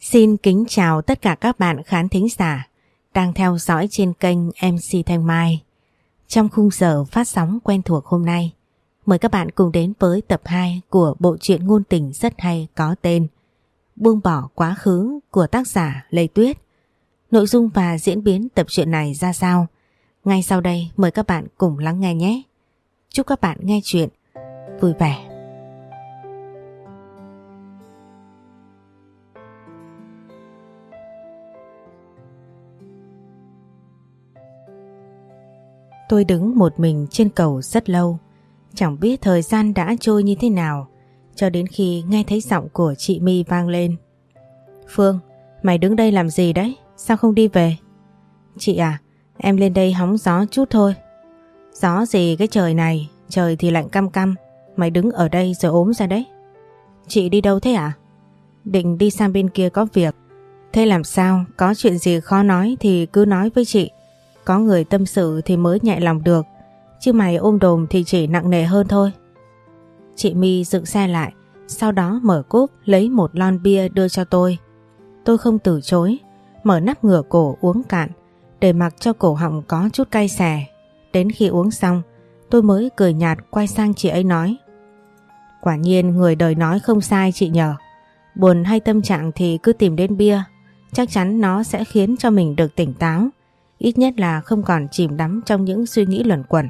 Xin kính chào tất cả các bạn khán thính giả đang theo dõi trên kênh MC Thanh Mai. Trong khung giờ phát sóng quen thuộc hôm nay, mời các bạn cùng đến với tập 2 của bộ truyện ngôn tình rất hay có tên Buông bỏ quá khứ của tác giả Lê Tuyết. Nội dung và diễn biến tập truyện này ra sao? Ngay sau đây mời các bạn cùng lắng nghe nhé. Chúc các bạn nghe truyện vui vẻ. Tôi đứng một mình trên cầu rất lâu, chẳng biết thời gian đã trôi như thế nào, cho đến khi nghe thấy giọng của chị My vang lên. Phương, mày đứng đây làm gì đấy? Sao không đi về? Chị à, em lên đây hóng gió chút thôi. Gió gì cái trời này, trời thì lạnh căm căm, mày đứng ở đây rồi ốm ra đấy. Chị đi đâu thế à? Định đi sang bên kia có việc. Thế làm sao, có chuyện gì khó nói thì cứ nói với chị. Có người tâm sự thì mới nhẹ lòng được, chứ mày ôm đồm thì chỉ nặng nề hơn thôi. Chị My dựng xe lại, sau đó mở cốp lấy một lon bia đưa cho tôi. Tôi không từ chối, mở nắp ngửa cổ uống cạn, để mặc cho cổ họng có chút cay xè. Đến khi uống xong, tôi mới cười nhạt quay sang chị ấy nói. Quả nhiên người đời nói không sai chị nhờ. Buồn hay tâm trạng thì cứ tìm đến bia, chắc chắn nó sẽ khiến cho mình được tỉnh táo. Ít nhất là không còn chìm đắm trong những suy nghĩ luẩn quẩn.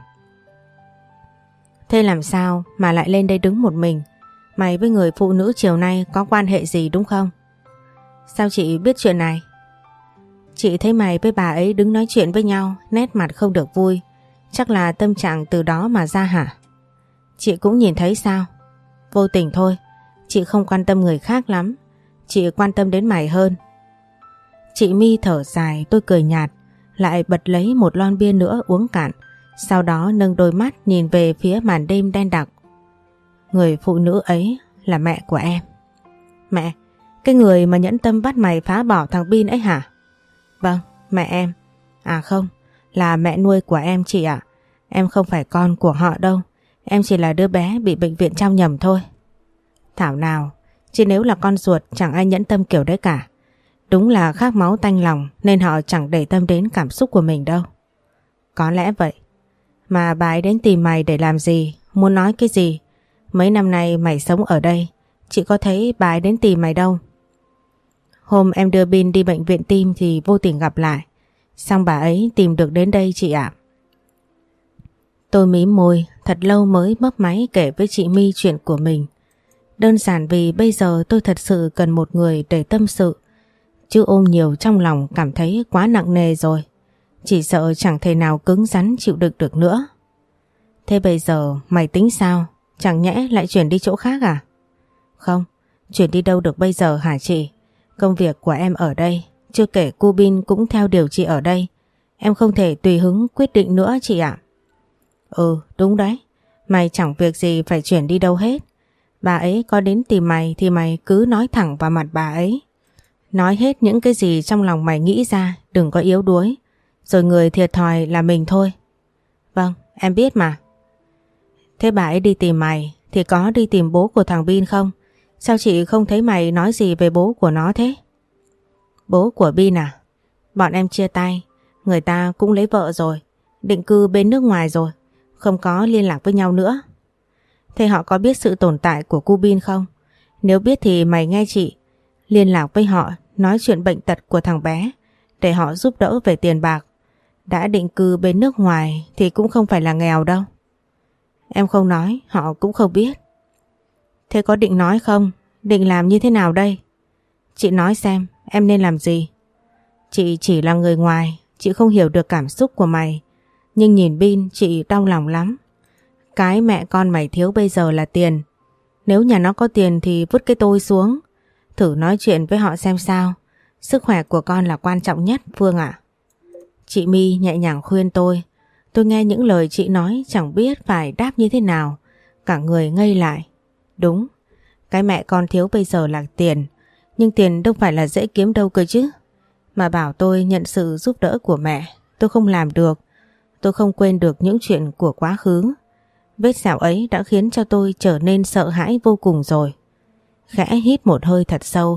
Thế làm sao mà lại lên đây đứng một mình? Mày với người phụ nữ chiều nay có quan hệ gì đúng không? Sao chị biết chuyện này? Chị thấy mày với bà ấy đứng nói chuyện với nhau, nét mặt không được vui. Chắc là tâm trạng từ đó mà ra hả? Chị cũng nhìn thấy sao? Vô tình thôi, chị không quan tâm người khác lắm. Chị quan tâm đến mày hơn. Chị My thở dài, tôi cười nhạt, lại bật lấy một lon bia nữa uống cạn, sau đó nâng đôi mắt nhìn về phía màn đêm đen đặc. Người phụ nữ ấy là mẹ của em. Mẹ? Cái người mà nhẫn tâm bắt mày phá bỏ thằng Bin ấy hả? Vâng, mẹ em. À không, là mẹ nuôi của em chị ạ. Em không phải con của họ đâu, em chỉ là đứa bé bị bệnh viện trao nhầm thôi. Thảo nào, chứ nếu là con ruột chẳng ai nhẫn tâm kiểu đấy cả. Đúng là khác máu tanh lòng nên họ chẳng để tâm đến cảm xúc của mình đâu. Có lẽ vậy. Mà bà ấy đến tìm mày để làm gì? Muốn nói cái gì? Mấy năm nay mày sống ở đây, chị có thấy bà ấy đến tìm mày đâu. Hôm em đưa Bin đi bệnh viện tim thì vô tình gặp lại. Xong bà ấy tìm được đến đây chị ạ. Tôi mím môi, thật lâu mới bấm máy kể với chị My chuyện của mình. Đơn giản vì bây giờ tôi thật sự cần một người để tâm sự. Chứ ôm nhiều trong lòng cảm thấy quá nặng nề rồi. Chỉ sợ chẳng thể nào cứng rắn chịu đựng được nữa. Thế bây giờ mày tính sao? Chẳng nhẽ lại chuyển đi chỗ khác à? Không, chuyển đi đâu được bây giờ hả chị? Công việc của em ở đây, chưa kể cô Bin cũng theo điều trị ở đây. Em không thể tùy hứng quyết định nữa chị ạ. Ừ, đúng đấy. Mày chẳng việc gì phải chuyển đi đâu hết. Bà ấy có đến tìm mày thì mày cứ nói thẳng vào mặt bà ấy. Nói hết những cái gì trong lòng mày nghĩ ra, đừng có yếu đuối. Rồi người thiệt thòi là mình thôi. Vâng, em biết mà. Thế bà ấy đi tìm mày thì có đi tìm bố của thằng Bin không? Sao chị không thấy mày nói gì về bố của nó thế? Bố của Bin à? Bọn em chia tay, người ta cũng lấy vợ rồi, định cư bên nước ngoài rồi, không có liên lạc với nhau nữa. Thế họ có biết sự tồn tại của cô Bin không? Nếu biết thì mày nghe chị, liên lạc với họ, nói chuyện bệnh tật của thằng bé, để họ giúp đỡ về tiền bạc. Đã định cư bên nước ngoài thì cũng không phải là nghèo đâu. Em không nói, họ cũng không biết. Thế có định nói không? Định làm như thế nào đây? Chị nói xem, em nên làm gì? Chị chỉ là người ngoài, chị không hiểu được cảm xúc của mày. Nhưng nhìn Bin chị đau lòng lắm. Cái mẹ con mày thiếu bây giờ là tiền. Nếu nhà nó có tiền thì vứt cái tôi xuống. Thử nói chuyện với họ xem sao. Sức khỏe của con là quan trọng nhất Phương ạ. Chị My nhẹ nhàng khuyên tôi. Tôi nghe những lời chị nói chẳng biết phải đáp như thế nào. Cả người ngây lại. Đúng, cái mẹ con thiếu bây giờ là tiền. Nhưng tiền đâu phải là dễ kiếm đâu cơ chứ. Mà bảo tôi nhận sự giúp đỡ của mẹ, tôi không làm được. Tôi không quên được những chuyện của quá khứ. Vết sẹo ấy đã khiến cho tôi trở nên sợ hãi vô cùng rồi. Khẽ hít một hơi thật sâu,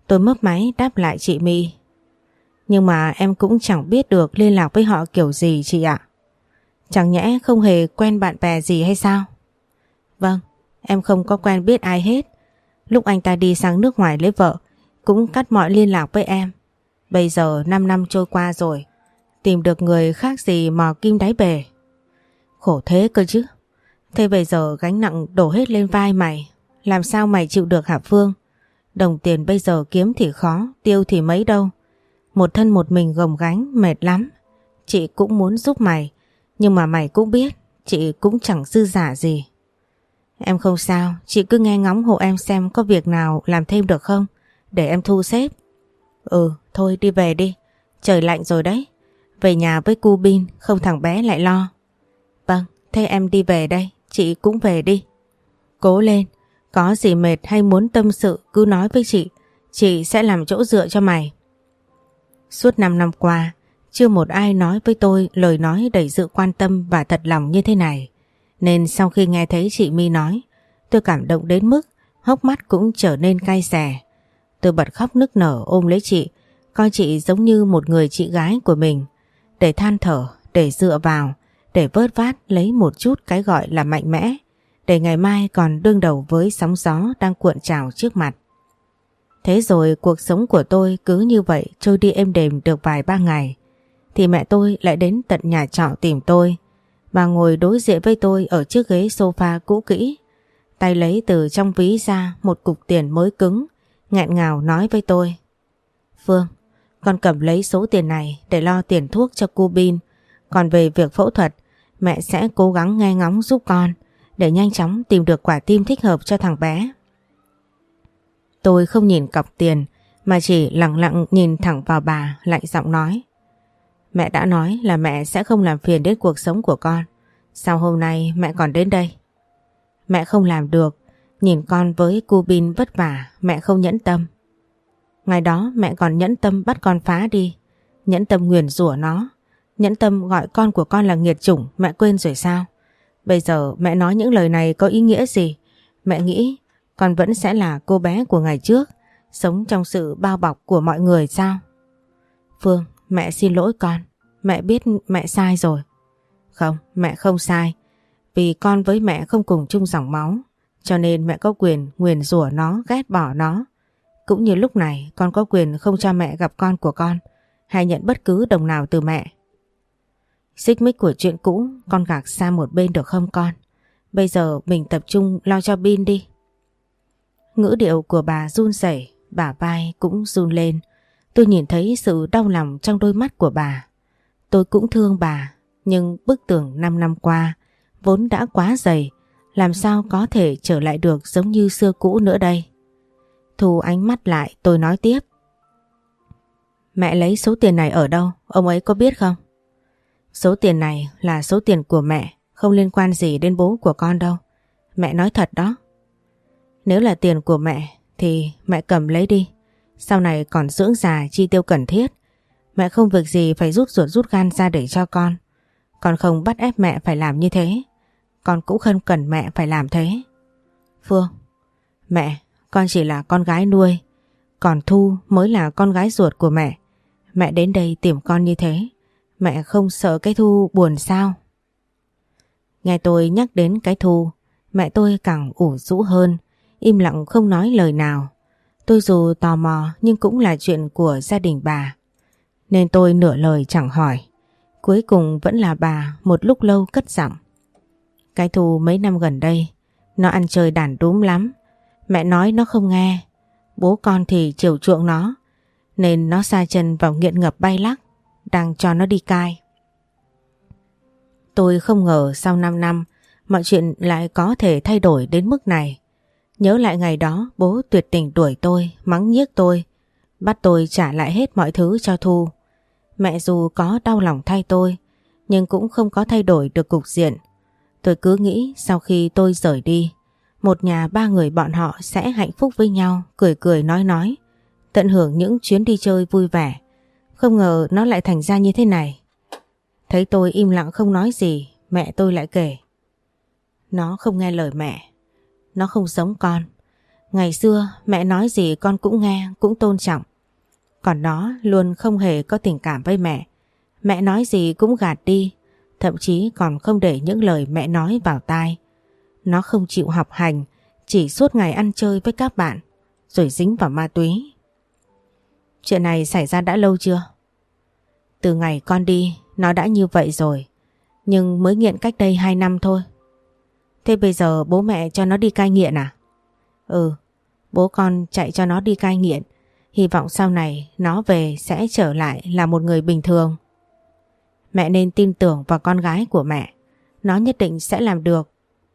Tôi mấp máy đáp lại chị My. Nhưng mà em cũng chẳng biết được liên lạc với họ kiểu gì chị ạ. Chẳng nhẽ không hề quen bạn bè gì hay sao? Vâng, em không có quen biết ai hết. Lúc anh ta đi sang nước ngoài lấy vợ cũng cắt mọi liên lạc với em. Bây giờ 5 năm trôi qua rồi, tìm được người khác gì mò kim đáy bể. Khổ thế cơ chứ. Thế bây giờ gánh nặng đổ hết lên vai mày, làm sao mày chịu được hả Phương? Đồng tiền bây giờ kiếm thì khó, tiêu thì mấy đâu. Một thân một mình gồng gánh mệt lắm. Chị cũng muốn giúp mày, nhưng mà mày cũng biết chị cũng chẳng dư giả gì. Em không sao, chị cứ nghe ngóng hộ em xem có việc nào làm thêm được không, để em thu xếp. Thôi đi về đi, trời lạnh rồi đấy. Về nhà với cu Bin, không thằng bé lại lo. Vâng, thế em đi về đây, chị cũng về đi. Cố lên, có gì mệt hay muốn tâm sự cứ nói với chị sẽ làm chỗ dựa cho mày. Suốt 5 năm qua, chưa một ai nói với tôi lời nói đầy sự quan tâm và thật lòng như thế này. Nên sau khi nghe thấy chị My nói, tôi cảm động đến mức hốc mắt cũng trở nên cay xè. Tôi bật khóc nức nở ôm lấy chị, coi chị giống như một người chị gái của mình, để than thở, để dựa vào, để vớt vát lấy một chút cái gọi là mạnh mẽ, để ngày mai còn đương đầu với sóng gió đang cuộn trào trước mặt. Thế rồi cuộc sống của tôi cứ như vậy trôi đi êm đềm được vài ba ngày, thì mẹ tôi lại đến tận nhà trọ tìm tôi. Bà ngồi đối diện với tôi ở chiếc ghế sofa cũ kỹ, tay lấy từ trong ví ra một cục tiền mới cứng, nghẹn ngào nói với tôi. Phương, con cầm lấy số tiền này để lo tiền thuốc cho cô Bin. Còn về việc phẫu thuật, mẹ sẽ cố gắng nghe ngóng giúp con, để nhanh chóng tìm được quả tim thích hợp cho thằng bé. Tôi không nhìn cọc tiền, mà chỉ lặng lặng nhìn thẳng vào bà, lạnh giọng nói. Mẹ đã nói là mẹ sẽ không làm phiền đến cuộc sống của con. Sao hôm nay mẹ còn đến đây? Mẹ không làm được. Nhìn con với cô Bin vất vả, mẹ không nhẫn tâm. Ngày đó mẹ còn nhẫn tâm bắt con phá đi, nhẫn tâm nguyền rủa nó, nhẫn tâm gọi con của con là nghiệt chủng, mẹ quên rồi sao? Bây giờ mẹ nói những lời này có ý nghĩa gì? Mẹ nghĩ con vẫn sẽ là cô bé của ngày trước, sống trong sự bao bọc của mọi người sao? Phương, mẹ xin lỗi con. Mẹ biết mẹ sai rồi. Không, mẹ không sai. Vì con với mẹ không cùng chung dòng máu, cho nên mẹ có quyền nguyền rủa nó, ghét bỏ nó. Cũng như lúc này con có quyền không cho mẹ gặp con của con, hay nhận bất cứ đồng nào từ mẹ. Xích mích của chuyện cũ con gạt sang một bên được không con? Bây giờ mình tập trung lo cho Bin đi. Ngữ điệu của bà run rẩy, bả vai cũng run lên. Tôi nhìn thấy sự đau lòng trong đôi mắt của bà. Tôi cũng thương bà, nhưng bức tường 5 năm qua vốn đã quá dày, làm sao có thể trở lại được giống như xưa cũ nữa đây. Thu ánh mắt lại, tôi nói tiếp. Mẹ lấy số tiền này ở đâu, ông ấy có biết không? Số tiền này là số tiền của mẹ, không liên quan gì đến bố của con đâu. Mẹ nói thật đó. Nếu là tiền của mẹ thì mẹ cầm lấy đi. Sau này còn dưỡng già chi tiêu cần thiết, mẹ không việc gì phải rút ruột rút gan ra để cho con. Con không bắt ép mẹ phải làm như thế, con cũng không cần mẹ phải làm thế. Phương, mẹ, con chỉ là con gái nuôi, còn Thu mới là con gái ruột của mẹ. Mẹ đến đây tìm con như thế, mẹ không sợ cái Thu buồn sao? Nghe tôi nhắc đến cái Thu, mẹ tôi càng ủ rũ hơn, im lặng không nói lời nào. Tôi dù tò mò nhưng cũng là chuyện của gia đình bà, nên tôi nửa lời chẳng hỏi. Cuối cùng vẫn là bà một lúc lâu cất giọng. Cái Thu mấy năm gần đây, nó ăn chơi đàn đúm lắm. Mẹ nói nó không nghe, bố con thì chiều chuộng nó, nên nó sa chân vào nghiện ngập bay lắc, đang cho nó đi cai. Tôi không ngờ sau 5 năm mọi chuyện lại có thể thay đổi đến mức này. Nhớ lại ngày đó bố tuyệt tình đuổi tôi, mắng nhiếc tôi, bắt tôi trả lại hết mọi thứ cho Thu. Mẹ dù có đau lòng thay tôi, nhưng cũng không có thay đổi được cục diện. Tôi cứ nghĩ sau khi tôi rời đi, một nhà 3 người bọn họ sẽ hạnh phúc với nhau, cười cười nói, tận hưởng những chuyến đi chơi vui vẻ. Không ngờ nó lại thành ra như thế này. Thấy tôi im lặng không nói gì, mẹ tôi lại kể. Nó không nghe lời mẹ, nó không giống con. Ngày xưa mẹ nói gì con cũng nghe, cũng tôn trọng. Còn nó luôn không hề có tình cảm với mẹ. Mẹ nói gì cũng gạt đi, thậm chí còn không để những lời mẹ nói vào tai. Nó không chịu học hành, chỉ suốt ngày ăn chơi với các bạn, rồi dính vào ma túy. Chuyện này xảy ra đã lâu chưa? Từ ngày con đi, nó đã như vậy rồi. Nhưng mới nghiện cách đây 2 năm thôi. Thế bây giờ bố mẹ cho nó đi cai nghiện à? Ừ, bố con chạy cho nó đi cai nghiện. Hy vọng sau này nó về sẽ trở lại là một người bình thường. Mẹ nên tin tưởng vào con gái của mẹ. Nó nhất định sẽ làm được.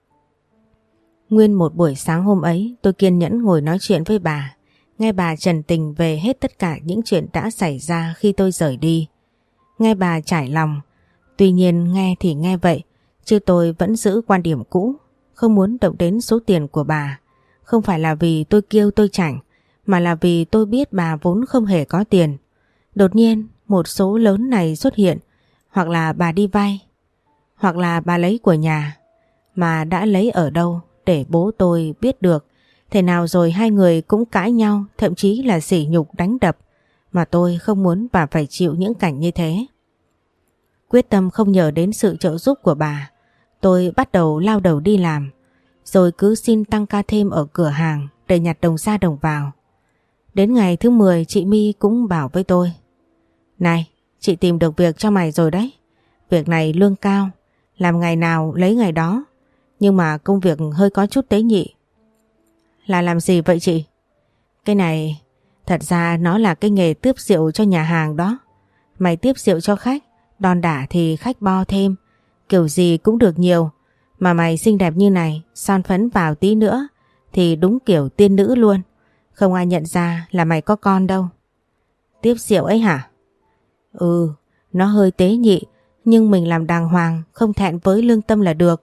Nguyên một buổi sáng hôm ấy tôi kiên nhẫn ngồi nói chuyện với bà. Nghe bà trần tình về hết tất cả những chuyện đã xảy ra khi tôi rời đi. Nghe bà trải lòng. Tuy nhiên nghe thì nghe vậy, chứ tôi vẫn giữ quan điểm cũ, không muốn động đến số tiền của bà. Không phải là vì tôi kiêu tôi chảnh, mà là vì tôi biết bà vốn không hề có tiền. Đột nhiên một số lớn này xuất hiện, hoặc là bà đi vay, hoặc là bà lấy của nhà. Mà đã lấy ở đâu để bố tôi biết được. Thế nào rồi hai người cũng cãi nhau, thậm chí là sỉ nhục đánh đập. Mà tôi không muốn bà phải chịu những cảnh như thế. Quyết tâm không nhờ đến sự trợ giúp của bà, tôi bắt đầu lao đầu đi làm. Rồi cứ xin tăng ca thêm ở cửa hàng để nhặt đồng ra đồng vào. Đến ngày thứ 10 chị My cũng bảo với tôi: Này, chị tìm được việc cho mày rồi đấy. Việc này lương cao, làm ngày nào lấy ngày đó. Nhưng mà công việc hơi có chút tế nhị. Là làm gì vậy chị? Cái này thật ra nó là cái nghề tiếp rượu cho nhà hàng đó. Mày tiếp rượu cho khách, đòn đả thì khách bo thêm, kiểu gì cũng được nhiều. Mà mày xinh đẹp như này, son phấn vào tí nữa thì đúng kiểu tiên nữ luôn. Không ai nhận ra là mày có con đâu. Tiếp rượu ấy hả? Ừ, nó hơi tế nhị, nhưng mình làm đàng hoàng, không thẹn với lương tâm là được.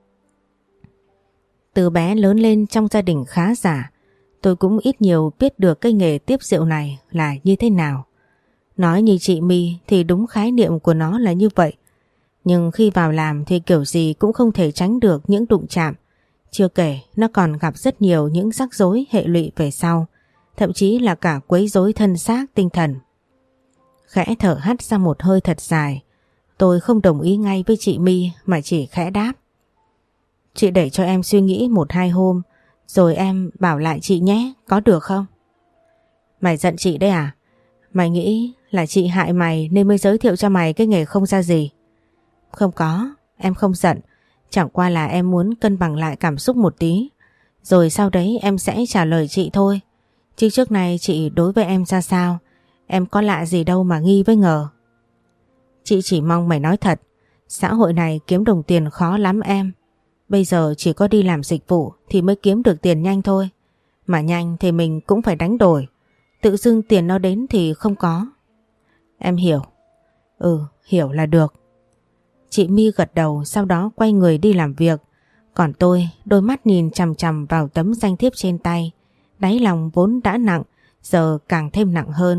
Từ bé lớn lên trong gia đình khá giả, tôi cũng ít nhiều biết được cái nghề tiếp rượu này là như thế nào. Nói như chị My thì đúng khái niệm của nó là như vậy. Nhưng khi vào làm thì kiểu gì cũng không thể tránh được những đụng chạm. Chưa kể nó còn gặp rất nhiều những rắc rối hệ lụy về sau, thậm chí là cả quấy rối thân xác tinh thần. Khẽ thở hắt ra một hơi thật dài, tôi không đồng ý ngay với chị My mà chỉ khẽ đáp: Chị để cho em suy nghĩ 1-2 hôm, rồi em bảo lại chị nhé, có được không? Mày giận chị đấy à? Mày nghĩ là chị hại mày nên mới giới thiệu cho mày cái nghề không ra gì? Không có, em không giận. Chẳng qua là em muốn cân bằng lại cảm xúc một tí, rồi sau đấy em sẽ trả lời chị thôi. Chứ trước này chị đối với em ra sao, em có lạ gì đâu mà nghi với ngờ. Chị chỉ mong mày nói thật. Xã hội này kiếm đồng tiền khó lắm em. Bây giờ chỉ có đi làm dịch vụ thì mới kiếm được tiền nhanh thôi. Mà nhanh thì mình cũng phải đánh đổi. Tự dưng tiền nó đến thì không có. Em hiểu. Ừ, hiểu là được. Chị My gật đầu, sau đó quay người đi làm việc. Còn tôi, đôi mắt nhìn chằm chằm vào tấm danh thiếp trên tay. Đáy lòng vốn đã nặng, giờ càng thêm nặng hơn.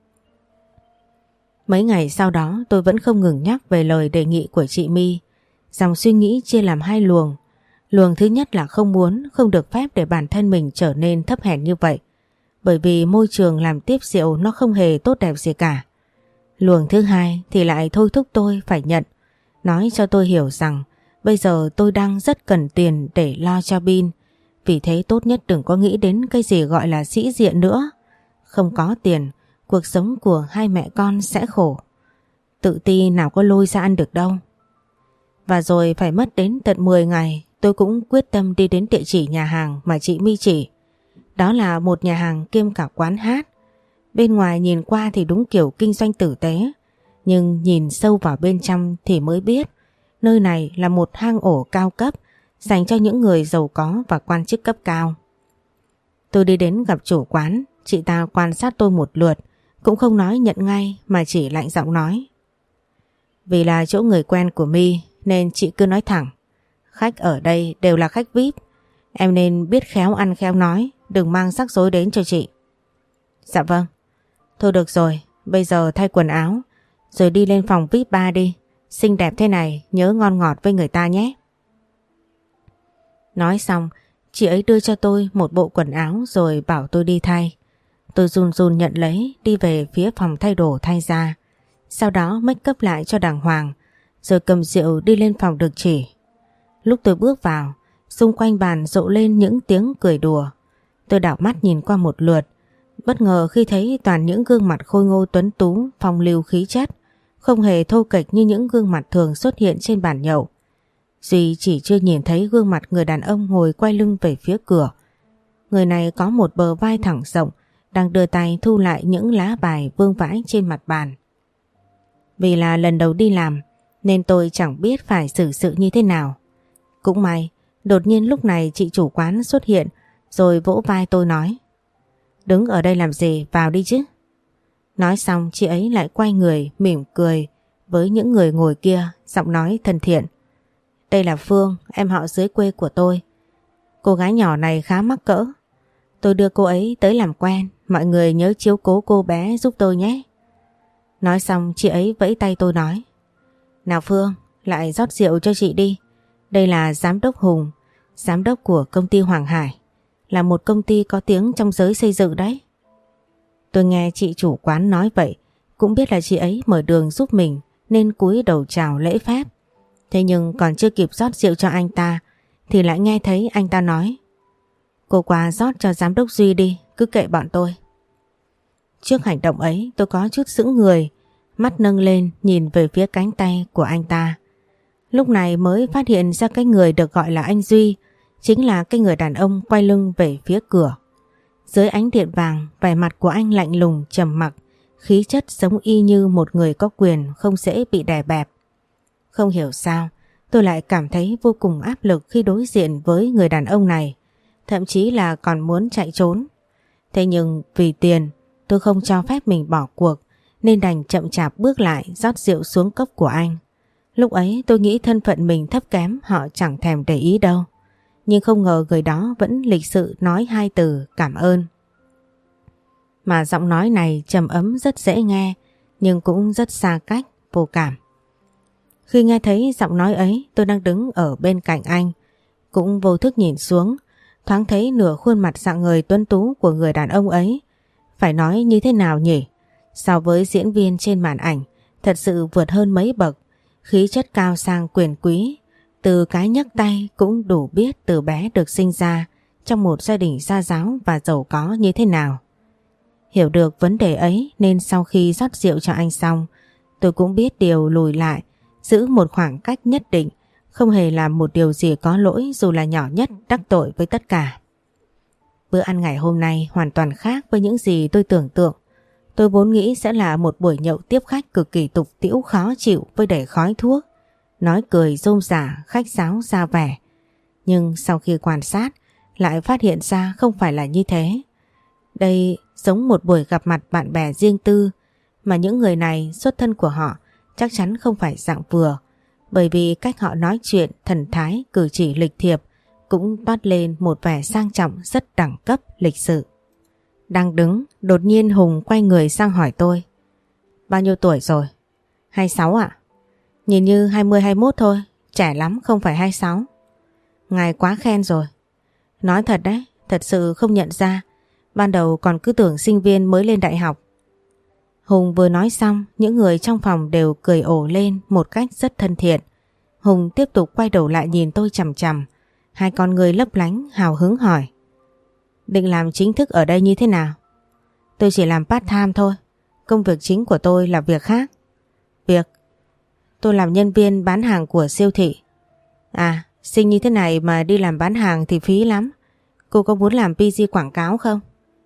Mấy ngày sau đó tôi vẫn không ngừng nhắc về lời đề nghị của chị My. Dòng suy nghĩ chia làm 2 luồng. Luồng thứ nhất là không muốn, không được phép để bản thân mình trở nên thấp hèn như vậy. Bởi vì môi trường làm tiếp rượu nó không hề tốt đẹp gì cả. Luồng thứ hai thì lại thôi thúc tôi phải nhận. Nói cho tôi hiểu rằng bây giờ tôi đang rất cần tiền để lo cho Bin. Vì thế tốt nhất đừng có nghĩ đến cái gì gọi là sĩ diện nữa. Không có tiền, cuộc sống của hai mẹ con sẽ khổ. Tự ti nào có lôi ra ăn được đâu. Và rồi phải mất đến tận 10 ngày tôi cũng quyết tâm đi đến địa chỉ nhà hàng mà chị My chỉ. Đó là một nhà hàng kiêm cả quán hát. Bên ngoài nhìn qua thì đúng kiểu kinh doanh tử tế, nhưng nhìn sâu vào bên trong thì mới biết nơi này là một hang ổ cao cấp dành cho những người giàu có và quan chức cấp cao. Tôi đi đến gặp chủ quán, chị ta quan sát tôi một lượt, cũng không nói nhận ngay mà chỉ lạnh giọng nói: Vì là chỗ người quen của My nên chị cứ nói thẳng. Khách ở đây đều là khách VIP, em nên biết khéo ăn khéo nói, đừng mang rắc rối đến cho chị. Dạ vâng. Thôi được rồi, bây giờ thay quần áo rồi đi lên phòng VIP 3 đi. Xinh đẹp thế này nhớ ngon ngọt với người ta nhé. Nói xong chị ấy đưa cho tôi một bộ quần áo rồi bảo tôi đi thay. Tôi run run nhận lấy, đi về phía phòng thay đồ thay ra. Sau đó make up lại cho đàng hoàng, rồi cầm rượu đi lên phòng được chỉ. Lúc tôi bước vào, xung quanh bàn rộ lên những tiếng cười đùa. Tôi đảo mắt nhìn qua một lượt, bất ngờ khi thấy toàn những gương mặt khôi ngô tuấn tú, phong lưu khí chất, không hề thô kệch như những gương mặt thường xuất hiện trên bàn nhậu. Duy chỉ chưa nhìn thấy gương mặt người đàn ông ngồi quay lưng về phía cửa. Người này có một bờ vai thẳng rộng, đang đưa tay thu lại những lá bài vương vãi trên mặt bàn. Vì là lần đầu đi làm nên tôi chẳng biết phải xử sự như thế nào. Cũng may, đột nhiên lúc này chị chủ quán xuất hiện rồi vỗ vai tôi nói: "Đứng ở đây làm gì, vào đi chứ." Nói xong chị ấy lại quay người mỉm cười với những người ngồi kia, giọng nói thân thiện: "Đây là Phương, em họ dưới quê của tôi. Cô gái nhỏ này khá mắc cỡ. Tôi đưa cô ấy tới làm quen, mọi người nhớ chiếu cố cô bé giúp tôi nhé." Nói xong chị ấy vẫy tay tôi nói: "Nào Phương, lại rót rượu cho chị đi. Đây là giám đốc Hùng, giám đốc của công ty Hoàng Hải, là một công ty có tiếng trong giới xây dựng đấy." Tôi nghe chị chủ quán nói vậy, cũng biết là chị ấy mở đường giúp mình nên cúi đầu chào lễ phép. Thế nhưng còn chưa kịp rót rượu cho anh ta thì lại nghe thấy anh ta nói: "Cô qua rót cho giám đốc Duy đi, cứ kệ bọn tôi." Trước hành động ấy tôi có chút sững người, mắt nâng lên nhìn về phía cánh tay của anh ta. Lúc này mới phát hiện ra cái người được gọi là anh Duy chính là cái người đàn ông quay lưng về phía cửa. Dưới ánh điện vàng, vẻ mặt của anh lạnh lùng trầm mặc, khí chất giống y như một người có quyền không dễ bị đè bẹp. Không hiểu sao tôi lại cảm thấy vô cùng áp lực khi đối diện với người đàn ông này, thậm chí là còn muốn chạy trốn. Thế nhưng vì tiền tôi không cho phép mình bỏ cuộc nên đành chậm chạp bước lại rót rượu xuống cốc của anh. Lúc ấy tôi nghĩ thân phận mình thấp kém họ chẳng thèm để ý đâu. Nhưng không ngờ người đó vẫn lịch sự nói hai từ cảm ơn. Mà giọng nói này trầm ấm rất dễ nghe nhưng cũng rất xa cách, vô cảm. Khi nghe thấy giọng nói ấy, tôi đang đứng ở bên cạnh anh, cũng vô thức nhìn xuống, thoáng thấy nửa khuôn mặt rạng ngời tuấn tú của người đàn ông ấy. Phải nói như thế nào nhỉ? So với diễn viên trên màn ảnh, thật sự vượt hơn mấy bậc, khí chất cao sang quyền quý. Từ cái nhấc tay cũng đủ biết từ bé được sinh ra trong một gia đình gia giáo và giàu có như thế nào. Hiểu được vấn đề ấy nên sau khi rót rượu cho anh xong, tôi cũng biết điều lùi lại, giữ một khoảng cách nhất định, không hề làm một điều gì có lỗi dù là nhỏ nhất đắc tội với tất cả. Bữa ăn ngày hôm nay hoàn toàn khác với những gì tôi tưởng tượng. Tôi vốn nghĩ sẽ là một buổi nhậu tiếp khách cực kỳ tục tĩu khó chịu với đầy khói thuốc, nói cười rôm rả, khách sáo ra vẻ. Nhưng sau khi quan sát lại phát hiện ra không phải là như thế. Đây giống một buổi gặp mặt bạn bè riêng tư, mà những người này xuất thân của họ chắc chắn không phải dạng vừa, bởi vì cách họ nói chuyện, thần thái, cử chỉ lịch thiệp cũng toát lên một vẻ sang trọng rất đẳng cấp, lịch sự. Đang đứng, đột nhiên Hùng quay người sang hỏi tôi: "Bao nhiêu tuổi rồi?" 26 ạ. Nhìn như 20-21 thôi, trẻ lắm không phải 26. Ngài quá khen rồi. Nói thật đấy, thật sự không nhận ra, ban đầu còn cứ tưởng sinh viên mới lên đại học. Hùng vừa nói xong, những người trong phòng đều cười ồ lên một cách rất thân thiện. Hùng tiếp tục quay đầu lại nhìn tôi chằm chằm, hai con người lấp lánh hào hứng hỏi: "Định làm chính thức ở đây như thế nào?" "Tôi chỉ làm part time thôi, công việc chính của tôi là việc khác." "Việc?" "Tôi làm nhân viên bán hàng của siêu thị." "À, xinh như thế này mà đi làm bán hàng thì phí lắm. Cô có muốn làm PG quảng cáo không?"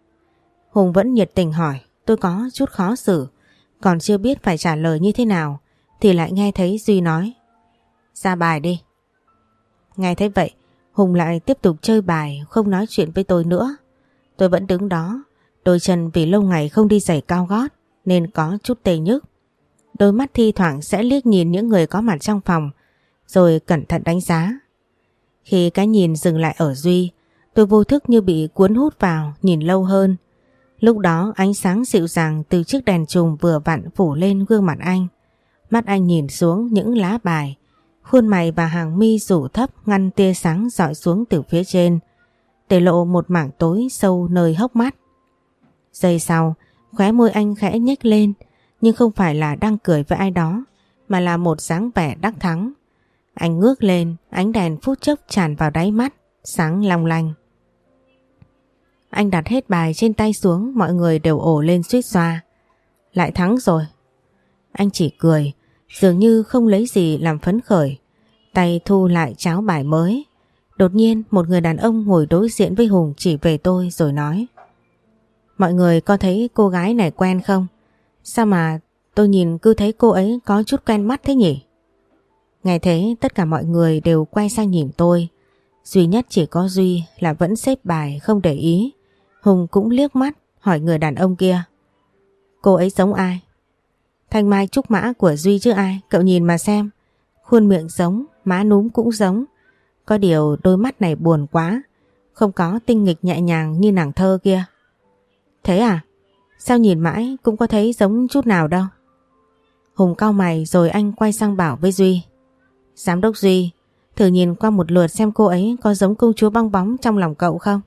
Hùng vẫn nhiệt tình hỏi. Tôi có chút khó xử, còn chưa biết phải trả lời như thế nào thì lại nghe thấy Duy nói: "Ra bài đi." Nghe thấy vậy, Hùng lại tiếp tục chơi bài, không nói chuyện với tôi nữa. Tôi vẫn đứng đó, đôi chân vì lâu ngày không đi giày cao gót nên có chút tê nhức. Đôi mắt thi thoảng sẽ liếc nhìn những người có mặt trong phòng, rồi cẩn thận đánh giá. Khi cái nhìn dừng lại ở Duy, tôi vô thức như bị cuốn hút vào, nhìn lâu hơn. Lúc đó ánh sáng dịu dàng từ chiếc đèn chùm vừa vặn phủ lên gương mặt anh. Mắt anh nhìn xuống những lá bài, khuôn mày và hàng mi rủ thấp ngăn tia sáng rọi xuống từ phía trên. để lộ một mảng tối sâu nơi hốc mắt. Giây sau, khóe môi anh khẽ nhếch lên, nhưng không phải là đang cười với ai đó, mà là một dáng vẻ đắc thắng. Anh ngước lên, ánh đèn phút chốc tràn vào đáy mắt, sáng long lanh. Anh đặt hết bài trên tay xuống, mọi người đều ồ lên suýt xoa. Lại thắng rồi. Anh chỉ cười, dường như không lấy gì làm phấn khởi. Tay thu lại cháo bài mới. Đột nhiên một người đàn ông ngồi đối diện với Hùng chỉ về tôi rồi nói: Mọi người có thấy cô gái này quen không? Sao mà tôi nhìn cứ thấy cô ấy có chút quen mắt thế nhỉ? Nghe thế tất cả mọi người đều quay sang nhìn tôi. Duy nhất chỉ có Duy là vẫn xếp bài không để ý. Hùng cũng liếc mắt hỏi người đàn ông kia: Cô ấy giống ai? Thanh mai trúc mã của Duy chứ ai, cậu nhìn mà xem. Khuôn miệng giống, má núm cũng giống. Có điều đôi mắt này buồn quá, không có tinh nghịch nhẹ nhàng như nàng thơ kia. Thế à? Sao nhìn mãi cũng có thấy giống chút nào đâu. Hùng cau mày rồi anh quay sang bảo với Duy: Giám đốc Duy, thử nhìn qua một lượt xem cô ấy có giống công chúa bong bóng trong lòng cậu không?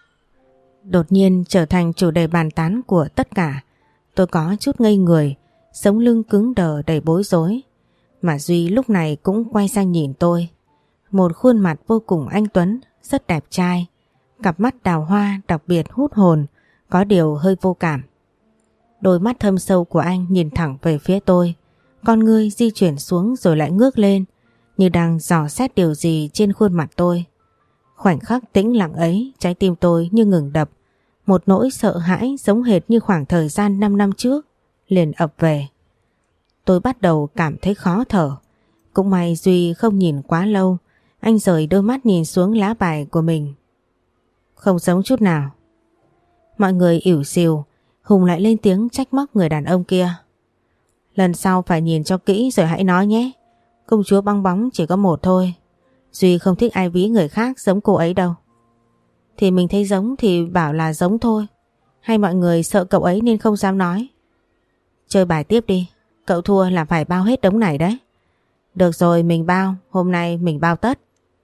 Đột nhiên trở thành chủ đề bàn tán của tất cả. Tôi có chút ngây người, sống lưng cứng đờ đầy bối rối. Mà Duy lúc này cũng quay sang nhìn tôi. Một khuôn mặt vô cùng anh tuấn, rất đẹp trai. Cặp mắt đào hoa đặc biệt hút hồn, có điều hơi vô cảm. Đôi mắt thâm sâu của anh nhìn thẳng về phía tôi. Con ngươi di chuyển xuống rồi lại ngước lên, như đang dò xét điều gì trên khuôn mặt tôi. Khoảnh khắc tĩnh lặng ấy, trái tim tôi như ngừng đập. Một nỗi sợ hãi giống hệt như khoảng thời gian 5 năm trước liền ập về. Tôi bắt đầu cảm thấy khó thở. Cũng may Duy không nhìn quá lâu. Anh rời đôi mắt nhìn xuống lá bài của mình. Không giống chút nào. Mọi người ỉu xìu. Hùng lại lên tiếng trách móc người đàn ông kia. Lần sau phải nhìn cho kỹ rồi hãy nói nhé. Công chúa bong bóng chỉ có một thôi. Duy không thích ai ví người khác giống cô ấy đâu. Thì mình thấy giống thì bảo là giống thôi. Hay mọi người sợ cậu ấy nên không dám nói? Chơi bài tiếp đi. Cậu thua là phải bao hết đống này đấy. Được rồi, mình bao. Hôm nay mình bao tất.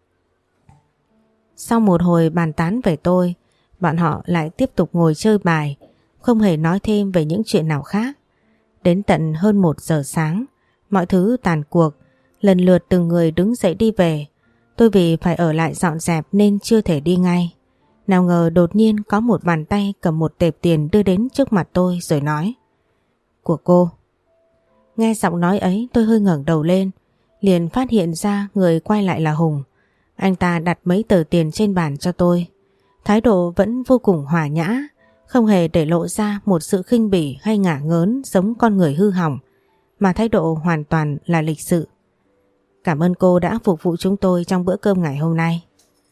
Sau một hồi bàn tán về tôi, bọn họ lại tiếp tục ngồi chơi bài, không hề nói thêm về những chuyện nào khác. Đến tận hơn 1 giờ sáng, mọi thứ tàn cuộc, lần lượt từng người đứng dậy đi về. Tôi vì phải ở lại dọn dẹp nên chưa thể đi ngay. Nào ngờ đột nhiên có một bàn tay cầm một tệp tiền đưa đến trước mặt tôi rồi nói: Của cô. Nghe giọng nói ấy tôi hơi ngẩng đầu lên, liền phát hiện ra người quay lại là Hùng. Anh ta đặt mấy tờ tiền trên bàn cho tôi. Thái độ vẫn vô cùng hòa nhã, không hề để lộ ra một sự khinh bỉ hay ngả ngớn giống con người hư hỏng, mà thái độ hoàn toàn là lịch sự. Cảm ơn cô đã phục vụ chúng tôi trong bữa cơm ngày hôm nay.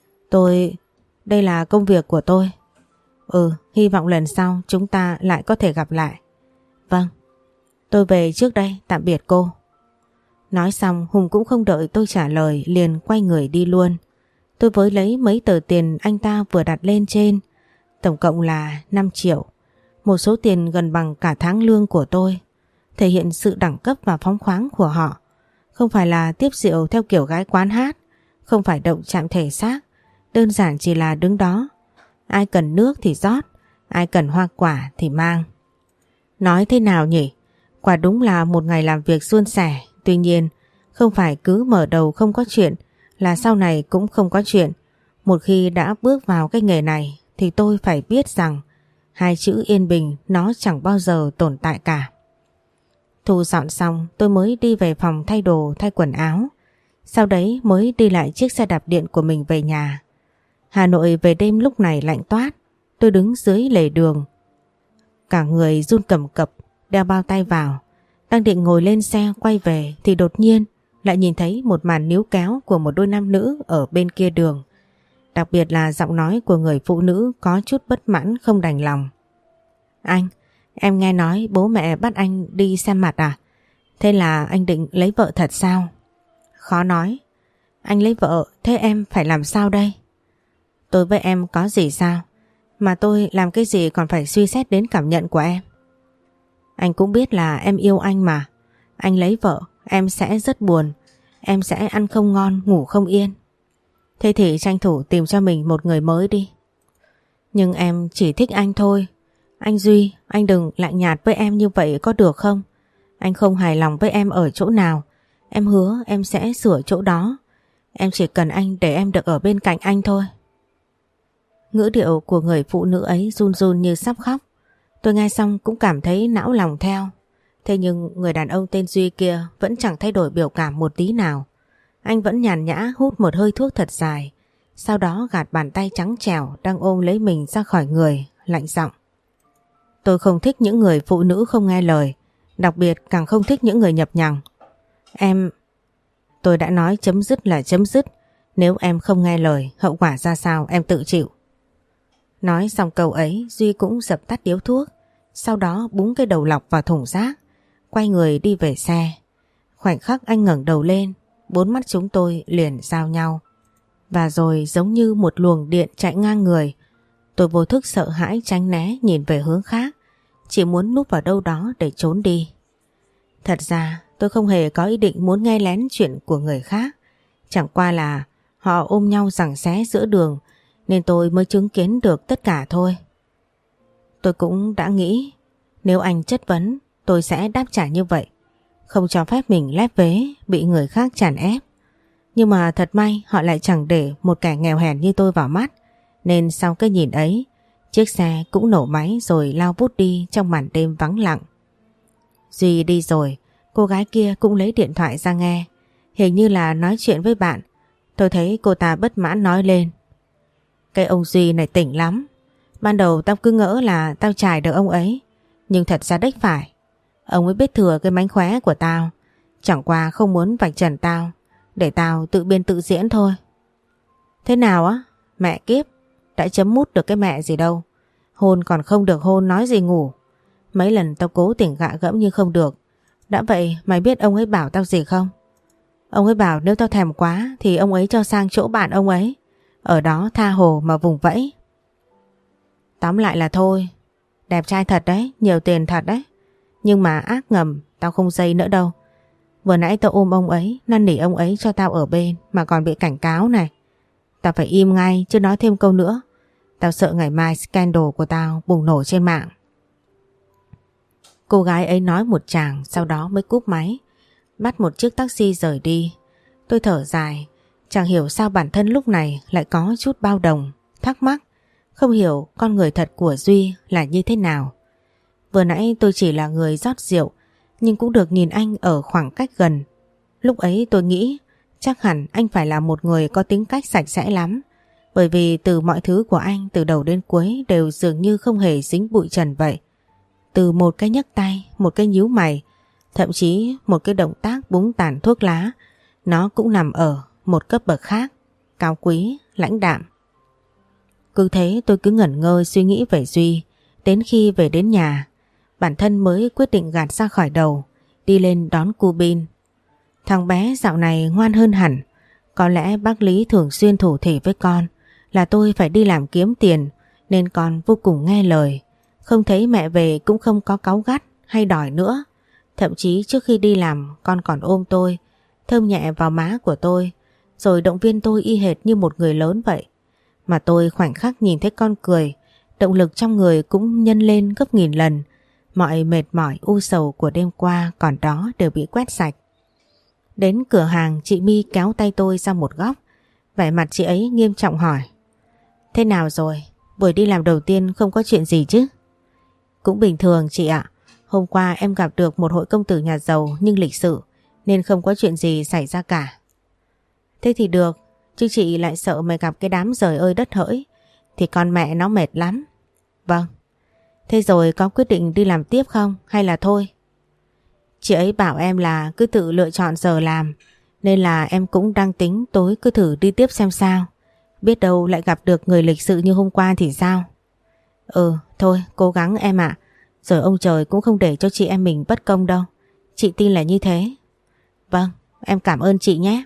Đây là công việc của tôi. Hy vọng lần sau chúng ta lại có thể gặp lại. Vâng, tôi về trước đây, tạm biệt cô. Nói xong Hùng cũng không đợi tôi trả lời liền quay người đi luôn. Tôi với lấy mấy tờ tiền anh ta vừa đặt lên trên. Tổng cộng là 5 triệu. Một số tiền gần bằng cả tháng lương của tôi. Thể hiện sự đẳng cấp và phóng khoáng của họ. Không phải là tiếp rượu theo kiểu gái quán hát. Không phải động chạm thể xác. Đơn giản chỉ là đứng đó. Ai cần nước thì rót. Ai cần hoa quả thì mang. Nói thế nào nhỉ? Quả đúng là một ngày làm việc suôn sẻ. Tuy nhiên không phải cứ mở đầu không có chuyện là sau này cũng không có chuyện. Một khi đã bước vào cái nghề này thì tôi phải biết rằng hai chữ yên bình nó chẳng bao giờ tồn tại cả. Thu dọn xong tôi mới đi về phòng thay đồ thay quần áo. Sau đấy mới đi lại chiếc xe đạp điện của mình về nhà. Hà Nội về đêm lúc này lạnh toát. Tôi đứng dưới lề đường. Cả người run cầm cập, đeo bao tay vào. Đang định ngồi lên xe quay về thì đột nhiên lại nhìn thấy một màn níu kéo của một đôi nam nữ ở bên kia đường. Đặc biệt là giọng nói của người phụ nữ có chút bất mãn không đành lòng. Anh, em nghe nói bố mẹ bắt anh đi xem mặt à? Thế là anh định lấy vợ thật sao? Khó nói. Anh lấy vợ, thế em phải làm sao đây? Tôi với em có gì sao? Mà tôi làm cái gì còn phải suy xét đến cảm nhận của em? Anh cũng biết là em yêu anh mà. Anh lấy vợ, em sẽ rất buồn. Em sẽ ăn không ngon, ngủ không yên. Thế thì tranh thủ tìm cho mình một người mới đi. Nhưng em chỉ thích anh thôi. Anh Duy, anh đừng lạnh nhạt với em như vậy có được không? Anh không hài lòng với em ở chỗ nào, em hứa em sẽ sửa chỗ đó. Em chỉ cần anh để em được ở bên cạnh anh thôi. Ngữ điệu của người phụ nữ ấy run run như sắp khóc. Tôi nghe xong cũng cảm thấy não lòng theo. Thế nhưng người đàn ông tên Duy kia vẫn chẳng thay đổi biểu cảm một tí nào. Anh vẫn nhàn nhã hút một hơi thuốc thật dài, sau đó gạt bàn tay trắng trẻo đang ôm lấy mình ra khỏi người, lạnh giọng. Tôi không thích những người phụ nữ không nghe lời, đặc biệt càng không thích những người nhập nhằng. Tôi đã nói chấm dứt là chấm dứt. Nếu em không nghe lời, hậu quả ra sao em tự chịu. Nói xong câu ấy, Duy cũng dập tắt điếu thuốc, sau đó búng cái đầu lọc vào thùng rác, quay người đi về xe. Khoảnh khắc anh ngẩng đầu lên, bốn mắt chúng tôi liền giao nhau. Và rồi giống như một luồng điện chạy ngang người, tôi vô thức sợ hãi tránh né nhìn về hướng khác, chỉ muốn núp vào đâu đó để trốn đi. Thật ra tôi không hề có ý định muốn nghe lén chuyện của người khác. Chẳng qua là họ ôm nhau giằng xé giữa đường nên tôi mới chứng kiến được tất cả thôi. Tôi cũng đã nghĩ nếu anh chất vấn tôi sẽ đáp trả như vậy, không cho phép mình lép vế bị người khác chèn ép. Nhưng mà thật may họ lại chẳng để một kẻ nghèo hèn như tôi vào mắt, nên sau cái nhìn ấy, chiếc xe cũng nổ máy rồi lao vút đi trong màn đêm vắng lặng. Duy đi rồi, cô gái kia cũng lấy điện thoại ra nghe, hình như là nói chuyện với bạn. Tôi thấy cô ta bất mãn nói lên. Cái ông Duy này tỉnh lắm. Ban đầu tao cứ ngỡ là tao chài được ông ấy, nhưng thật ra đếch phải. Ông ấy biết thừa cái mánh khóe của tao, chẳng qua không muốn vạch trần tao, để tao tự biên tự diễn thôi. Thế nào á? Mẹ kiếp, đã chấm mút được cái mẹ gì đâu. Hôn còn không được hôn nói gì ngủ. Mấy lần tao cố tình gạ gẫm nhưng không được. Đã vậy mày biết ông ấy bảo tao gì không? Ông ấy bảo nếu tao thèm quá thì ông ấy cho sang chỗ bạn ông ấy, ở đó tha hồ mà vùng vẫy. Tóm lại là thôi. Đẹp trai thật đấy, nhiều tiền thật đấy, nhưng mà ác ngầm tao không dây nữa đâu. Vừa nãy tao ôm ông ấy, năn nỉ ông ấy cho tao ở bên mà còn bị cảnh cáo này. Tao phải im ngay chứ nói thêm câu nữa, tao sợ ngày mai scandal của tao bùng nổ trên mạng. Cô gái ấy nói một tràng, sau đó mới cúp máy, bắt một chiếc taxi rời đi. Tôi thở dài, chẳng hiểu sao bản thân lúc này lại có chút bao đồng, thắc mắc, không hiểu con người thật của Duy là như thế nào. Vừa nãy tôi chỉ là người rót rượu, nhưng cũng được nhìn anh ở khoảng cách gần. Lúc ấy tôi nghĩ chắc hẳn anh phải là một người có tính cách sạch sẽ lắm, bởi vì từ mọi thứ của anh từ đầu đến cuối đều dường như không hề dính bụi trần vậy. Từ một cái nhấc tay, một cái nhíu mày, thậm chí một cái động tác búng tàn thuốc lá, nó cũng nằm ở một cấp bậc khác, cao quý, lãnh đạm. Cứ thế tôi cứ ngẩn ngơ suy nghĩ về Duy, đến khi về đến nhà, bản thân mới quyết định gạt ra khỏi đầu, đi lên đón cu Bin. Thằng bé dạo này ngoan hơn hẳn, có lẽ bác Lý thường xuyên thủ thỉ với con là tôi phải đi làm kiếm tiền, nên con vô cùng nghe lời. Không thấy mẹ về cũng không có cáu gắt hay đòi nữa. Thậm chí trước khi đi làm con còn ôm tôi, thơm nhẹ vào má của tôi, rồi động viên tôi y hệt như một người lớn vậy. Mà tôi khoảnh khắc nhìn thấy con cười, động lực trong người cũng nhân lên gấp nghìn lần. Mọi mệt mỏi u sầu của đêm qua còn đó đều bị quét sạch. Đến cửa hàng, chị My kéo tay tôi ra một góc, vẻ mặt chị ấy nghiêm trọng hỏi. Thế nào rồi? Buổi đi làm đầu tiên không có chuyện gì chứ? Cũng bình thường chị ạ. Hôm qua em gặp được một hội công tử nhà giàu nhưng lịch sự, nên không có chuyện gì xảy ra cả. Thế thì được, chứ chị lại sợ mày gặp cái đám giời ơi đất hỡi thì con mẹ nó mệt lắm. Vâng. Thế rồi có quyết định đi làm tiếp không hay là thôi? Chị ấy bảo em là cứ tự lựa chọn giờ làm, nên là em cũng đang tính tối cứ thử đi tiếp xem sao. Biết đâu lại gặp được người lịch sự như hôm qua thì sao? Thôi cố gắng em ạ. Rồi ông trời cũng không để cho chị em mình bất công đâu. Chị tin là như thế. Vâng, em cảm ơn chị nhé.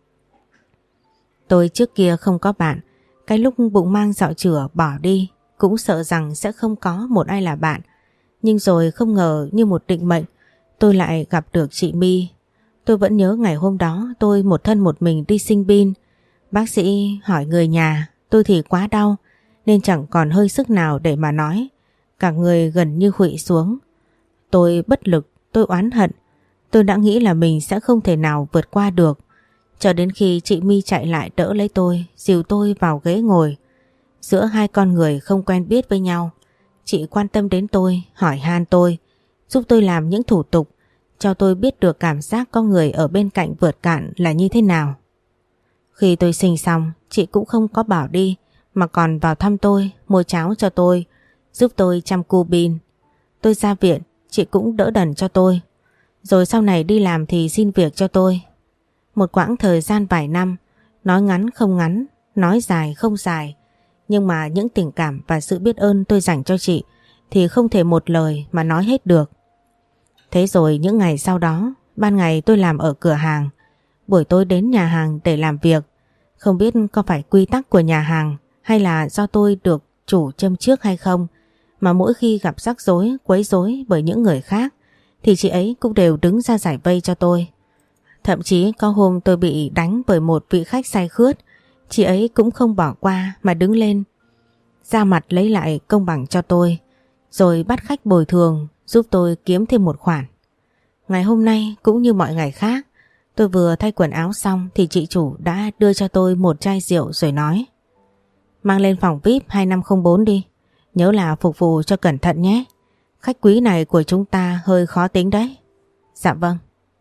Tôi trước kia không có bạn, cái lúc bụng mang dạo chửa bỏ đi cũng sợ rằng sẽ không có một ai là bạn. Nhưng rồi không ngờ như một định mệnh, tôi lại gặp được chị My. Tôi vẫn nhớ ngày hôm đó tôi một thân một mình đi sinh bin. Bác sĩ hỏi người nhà, tôi thì quá đau nên chẳng còn hơi sức nào để mà nói. Cả người gần như khuỵu xuống. Tôi bất lực, tôi oán hận. Tôi đã nghĩ là mình sẽ không thể nào vượt qua được. Cho đến khi chị My chạy lại đỡ lấy tôi, dìu tôi vào ghế ngồi. Giữa hai con người không quen biết với nhau, chị quan tâm đến tôi, hỏi han tôi, giúp tôi làm những thủ tục, cho tôi biết được cảm giác có người ở bên cạnh vượt cạn là như thế nào. Khi tôi sinh xong, chị cũng không có bỏ đi, mà còn vào thăm tôi, mua cháo cho tôi, giúp tôi chăm cu bin. Tôi ra viện, chị cũng đỡ đần cho tôi. Rồi sau này đi làm thì xin việc cho tôi. Một quãng thời gian vài năm, nói ngắn không ngắn, nói dài không dài. Nhưng mà những tình cảm và sự biết ơn tôi dành cho chị thì không thể một lời mà nói hết được. Thế rồi những ngày sau đó, ban ngày tôi làm ở cửa hàng, buổi tối đến nhà hàng để làm việc. Không biết có phải quy tắc của nhà hàng hay là do tôi được chủ châm trước hay không, mà mỗi khi gặp rắc rối, quấy rối bởi những người khác thì chị ấy cũng đều đứng ra giải vây cho tôi. Thậm chí có hôm tôi bị đánh bởi một vị khách say khướt, chị ấy cũng không bỏ qua mà đứng lên ra mặt lấy lại công bằng cho tôi, rồi bắt khách bồi thường, giúp tôi kiếm thêm một khoản. Ngày hôm nay cũng như mọi ngày khác, tôi vừa thay quần áo xong thì chị chủ đã đưa cho tôi một chai rượu rồi nói: mang lên phòng VIP 2504 đi, nhớ là phục vụ cho cẩn thận nhé. Khách quý này của chúng ta hơi khó tính đấy. Dạ vâng.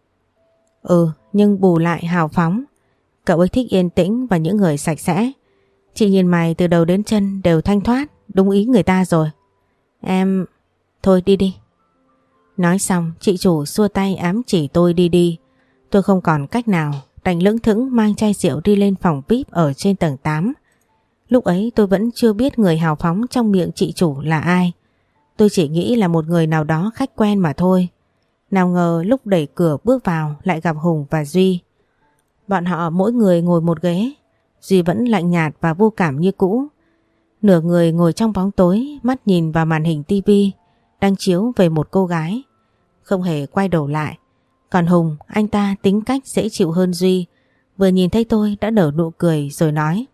Nhưng bù lại hào phóng. Cậu ấy thích yên tĩnh và những người sạch sẽ. Chị nhìn mày từ đầu đến chân đều thanh thoát, đúng ý người ta rồi. Em... Thôi đi đi. Nói xong chị chủ xua tay ám chỉ tôi đi đi. Tôi không còn cách nào, đành lững thững mang chai rượu đi lên phòng VIP ở trên tầng 8. Lúc ấy tôi vẫn chưa biết người hào phóng trong miệng chị chủ là ai. Tôi chỉ nghĩ là một người nào đó khách quen mà thôi. Nào ngờ lúc đẩy cửa bước vào lại gặp Hùng và Duy. Bọn họ mỗi người ngồi một ghế. Duy vẫn lạnh nhạt và vô cảm như cũ. Nửa người ngồi trong bóng tối, mắt nhìn vào màn hình tivi đang chiếu về một cô gái, không hề quay đầu lại. Còn Hùng, anh ta tính cách dễ chịu hơn Duy, vừa nhìn thấy tôi đã nở nụ cười rồi nói: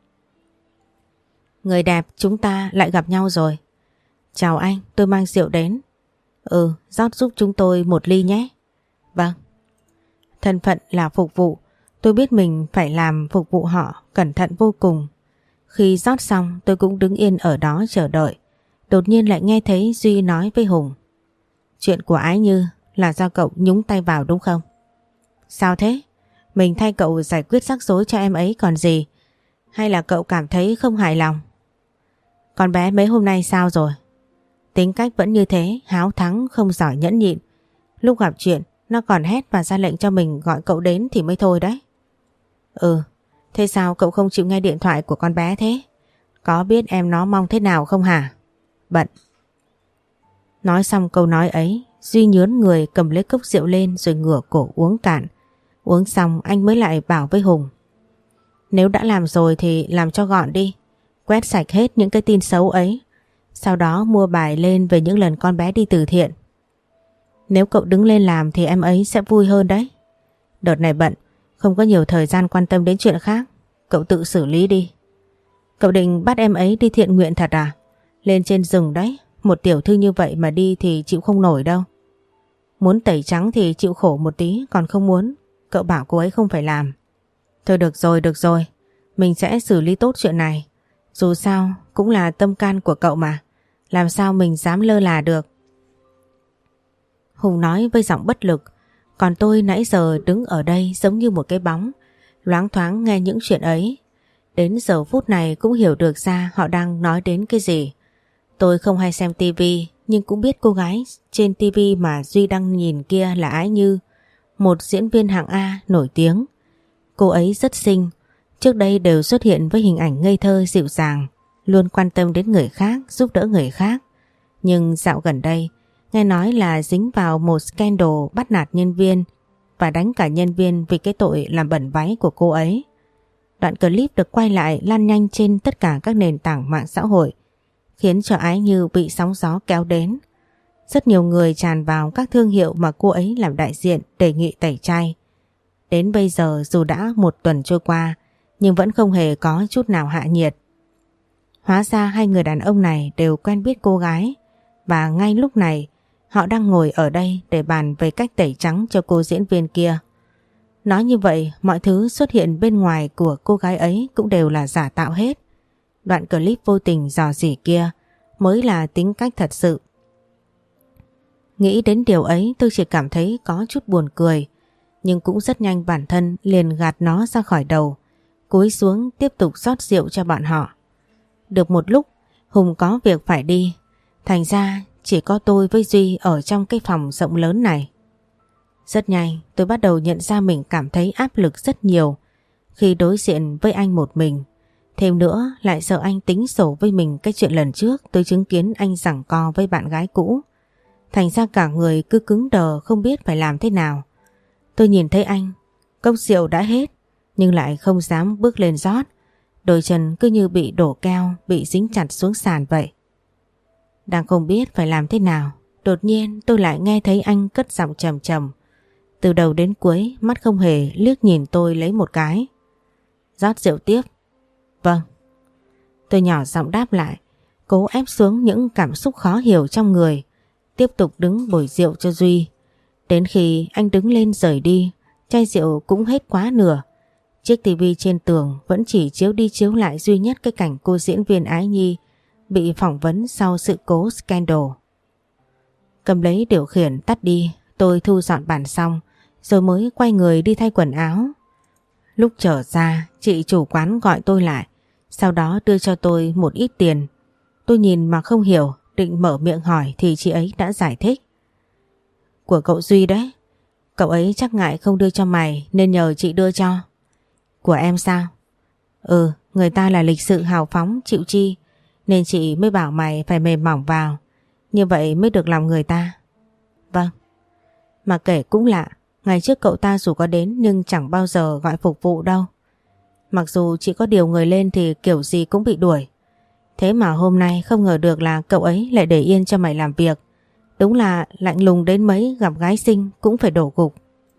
người đẹp, chúng ta lại gặp nhau rồi. Chào anh, tôi mang rượu đến. Rót giúp chúng tôi một ly nhé. Vâng. Thân phận là phục vụ, tôi biết mình phải làm phục vụ họ cẩn thận vô cùng. Khi rót xong tôi cũng đứng yên ở đó chờ đợi. Đột nhiên lại nghe thấy Duy nói với Hùng: chuyện của Ái Như là do cậu nhúng tay vào đúng không? Sao thế? Mình thay cậu giải quyết rắc rối cho em ấy còn gì? Hay là cậu cảm thấy không hài lòng? Con bé mấy hôm nay sao rồi? Tính cách vẫn như thế, háo thắng, không giỏi nhẫn nhịn. Lúc gặp chuyện nó còn hét và ra lệnh cho mình gọi cậu đến thì mới thôi đấy. Thế sao cậu không chịu nghe điện thoại của con bé thế? Có biết em nó mong thế nào không hả? Bận. Nói xong câu nói ấy, Duy nhớn người cầm lấy cốc rượu lên rồi ngửa cổ uống cạn. Uống xong anh mới lại bảo với Hùng: nếu đã làm rồi thì làm cho gọn đi. Quét sạch hết những cái tin xấu ấy. Sau đó mua bài lên về những lần con bé đi từ thiện. Nếu cậu đứng lên làm thì em ấy sẽ vui hơn đấy. Đợt này bận, không có nhiều thời gian quan tâm đến chuyện khác. Cậu tự xử lý đi. Cậu định bắt em ấy đi thiện nguyện thật à? Lên trên rừng đấy. Một tiểu thư như vậy mà đi thì chịu không nổi đâu. Muốn tẩy trắng thì chịu khổ một tí, còn không muốn cậu bảo cô ấy không phải làm. Thôi được rồi. Mình sẽ xử lý tốt chuyện này. Dù sao cũng là tâm can của cậu mà. Làm sao mình dám lơ là được. Hùng nói với giọng bất lực. Còn tôi nãy giờ đứng ở đây giống như một cái bóng, loáng thoáng nghe những chuyện ấy. Đến giờ phút này cũng hiểu được ra họ đang nói đến cái gì. Tôi không hay xem tivi, nhưng cũng biết cô gái trên tivi mà Duy đang nhìn kia là Ái Như, một diễn viên hạng A nổi tiếng. Cô ấy rất xinh, trước đây đều xuất hiện với hình ảnh ngây thơ dịu dàng, luôn quan tâm đến người khác, giúp đỡ người khác. Nhưng dạo gần đây, nghe nói là dính vào một scandal bắt nạt nhân viên và đánh cả nhân viên vì cái tội làm bẩn váy của cô ấy. Đoạn clip được quay lại lan nhanh trên tất cả các nền tảng mạng xã hội, khiến cho Ái Như bị sóng gió kéo đến. Rất nhiều người tràn vào các thương hiệu mà cô ấy làm đại diện đề nghị tẩy chay. Đến bây giờ dù đã một tuần trôi qua nhưng vẫn không hề có chút nào hạ nhiệt. Hóa ra hai người đàn ông này đều quen biết cô gái và ngay lúc này họ đang ngồi ở đây để bàn về cách tẩy trắng cho cô diễn viên kia. Nói như vậy mọi thứ xuất hiện bên ngoài của cô gái ấy cũng đều là giả tạo hết. Đoạn clip vô tình dò dỉ kia mới là tính cách thật sự. Nghĩ đến điều ấy tôi chỉ cảm thấy có chút buồn cười, nhưng cũng rất nhanh bản thân liền gạt nó ra khỏi đầu, cúi xuống tiếp tục rót rượu cho bọn họ. Được một lúc Hùng có việc phải đi, thành ra chỉ có tôi với Duy ở trong cái phòng rộng lớn này. Rất nhanh tôi bắt đầu nhận ra mình cảm thấy áp lực rất nhiều khi đối diện với anh một mình. Thêm nữa lại sợ anh tính sổ với mình cái chuyện lần trước tôi chứng kiến anh giằng co với bạn gái cũ. Thành ra cả người cứ cứng đờ không biết phải làm thế nào. Tôi nhìn thấy anh, cốc rượu đã hết nhưng lại không dám bước lên rót. Đôi chân cứ như bị đổ keo, bị dính chặt xuống sàn vậy. Đang không biết phải làm thế nào, đột nhiên tôi lại nghe thấy anh cất giọng trầm trầm. Từ đầu đến cuối mắt không hề liếc nhìn tôi lấy một cái. Rót rượu tiếp. Vâng. Tôi nhỏ giọng đáp lại, cố ép xuống những cảm xúc khó hiểu trong người, tiếp tục đứng bồi rượu cho Duy. Đến khi anh đứng lên rời đi, chai rượu cũng hết quá nửa. Chiếc tivi trên tường vẫn chỉ chiếu đi chiếu lại duy nhất cái cảnh cô diễn viên Ái Nhi bị phỏng vấn sau sự cố scandal. Cầm lấy điều khiển tắt đi, tôi thu dọn bàn xong rồi mới quay người đi thay quần áo. Lúc trở ra, chị chủ quán gọi tôi lại, sau đó đưa cho tôi một ít tiền. Tôi nhìn mà không hiểu, định mở miệng hỏi thì chị ấy đã giải thích. Của cậu Duy đấy, cậu ấy chắc ngại không đưa cho mày nên nhờ chị đưa cho. Của em sao? Ừ, người ta là lịch sự hào phóng chịu chi nên chị mới bảo mày phải mềm mỏng vào, như vậy mới được lòng người ta. Vâng. Mà kể cũng lạ, ngày trước cậu ta dù có đến nhưng chẳng bao giờ gọi phục vụ đâu. Mặc dù chỉ có điều người lên thì kiểu gì cũng bị đuổi. Thế mà hôm nay không ngờ được là cậu ấy lại để yên cho mày làm việc. Đúng là lạnh lùng đến mấy gặp gái xinh cũng phải đổ gục.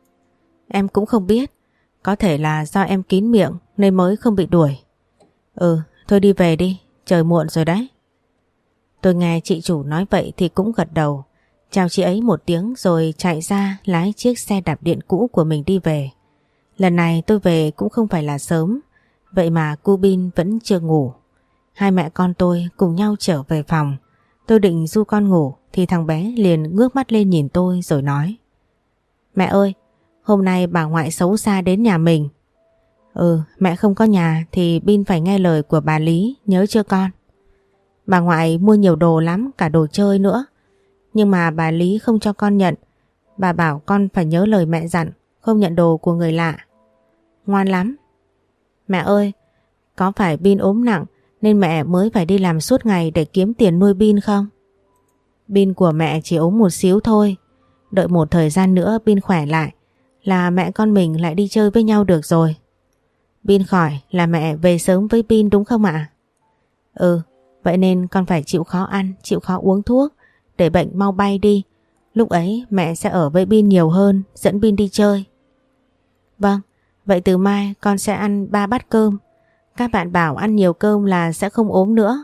Em cũng không biết, có thể là do em kín miệng nên mới không bị đuổi. Ừ, thôi đi về đi, trời muộn rồi đấy. Tôi nghe chị chủ nói vậy thì cũng gật đầu, chào chị ấy một tiếng rồi chạy ra lái chiếc xe đạp điện cũ của mình đi về. Lần này tôi về cũng không phải là sớm, vậy mà cô Bin vẫn chưa ngủ. Hai mẹ con tôi cùng nhau trở về phòng. Tôi định du con ngủ thì thằng bé liền ngước mắt lên nhìn tôi rồi nói: Mẹ ơi, hôm nay bà ngoại xấu xa đến nhà mình. Ừ, mẹ không có nhà thì Bin phải nghe lời của bà Lý, nhớ chưa con? Bà ngoại mua nhiều đồ lắm, cả đồ chơi nữa. Nhưng mà bà Lý không cho con nhận. Bà bảo con phải nhớ lời mẹ dặn, không nhận đồ của người lạ. Ngoan lắm. Mẹ ơi, có phải Bin ốm nặng nên mẹ mới phải đi làm suốt ngày để kiếm tiền nuôi Bin không? Bin của mẹ chỉ ốm một xíu thôi. Đợi một thời gian nữa Bin khỏe lại là mẹ con mình lại đi chơi với nhau được rồi. Bin khỏi là mẹ về sớm với Bin đúng không ạ? Ừ, vậy nên con phải chịu khó ăn, chịu khó uống thuốc để bệnh mau bay đi. Lúc ấy mẹ sẽ ở với Bin nhiều hơn, dẫn Bin đi chơi. Vâng, vậy từ mai con sẽ ăn 3 bát cơm. Các bạn bảo ăn nhiều cơm là sẽ không ốm nữa.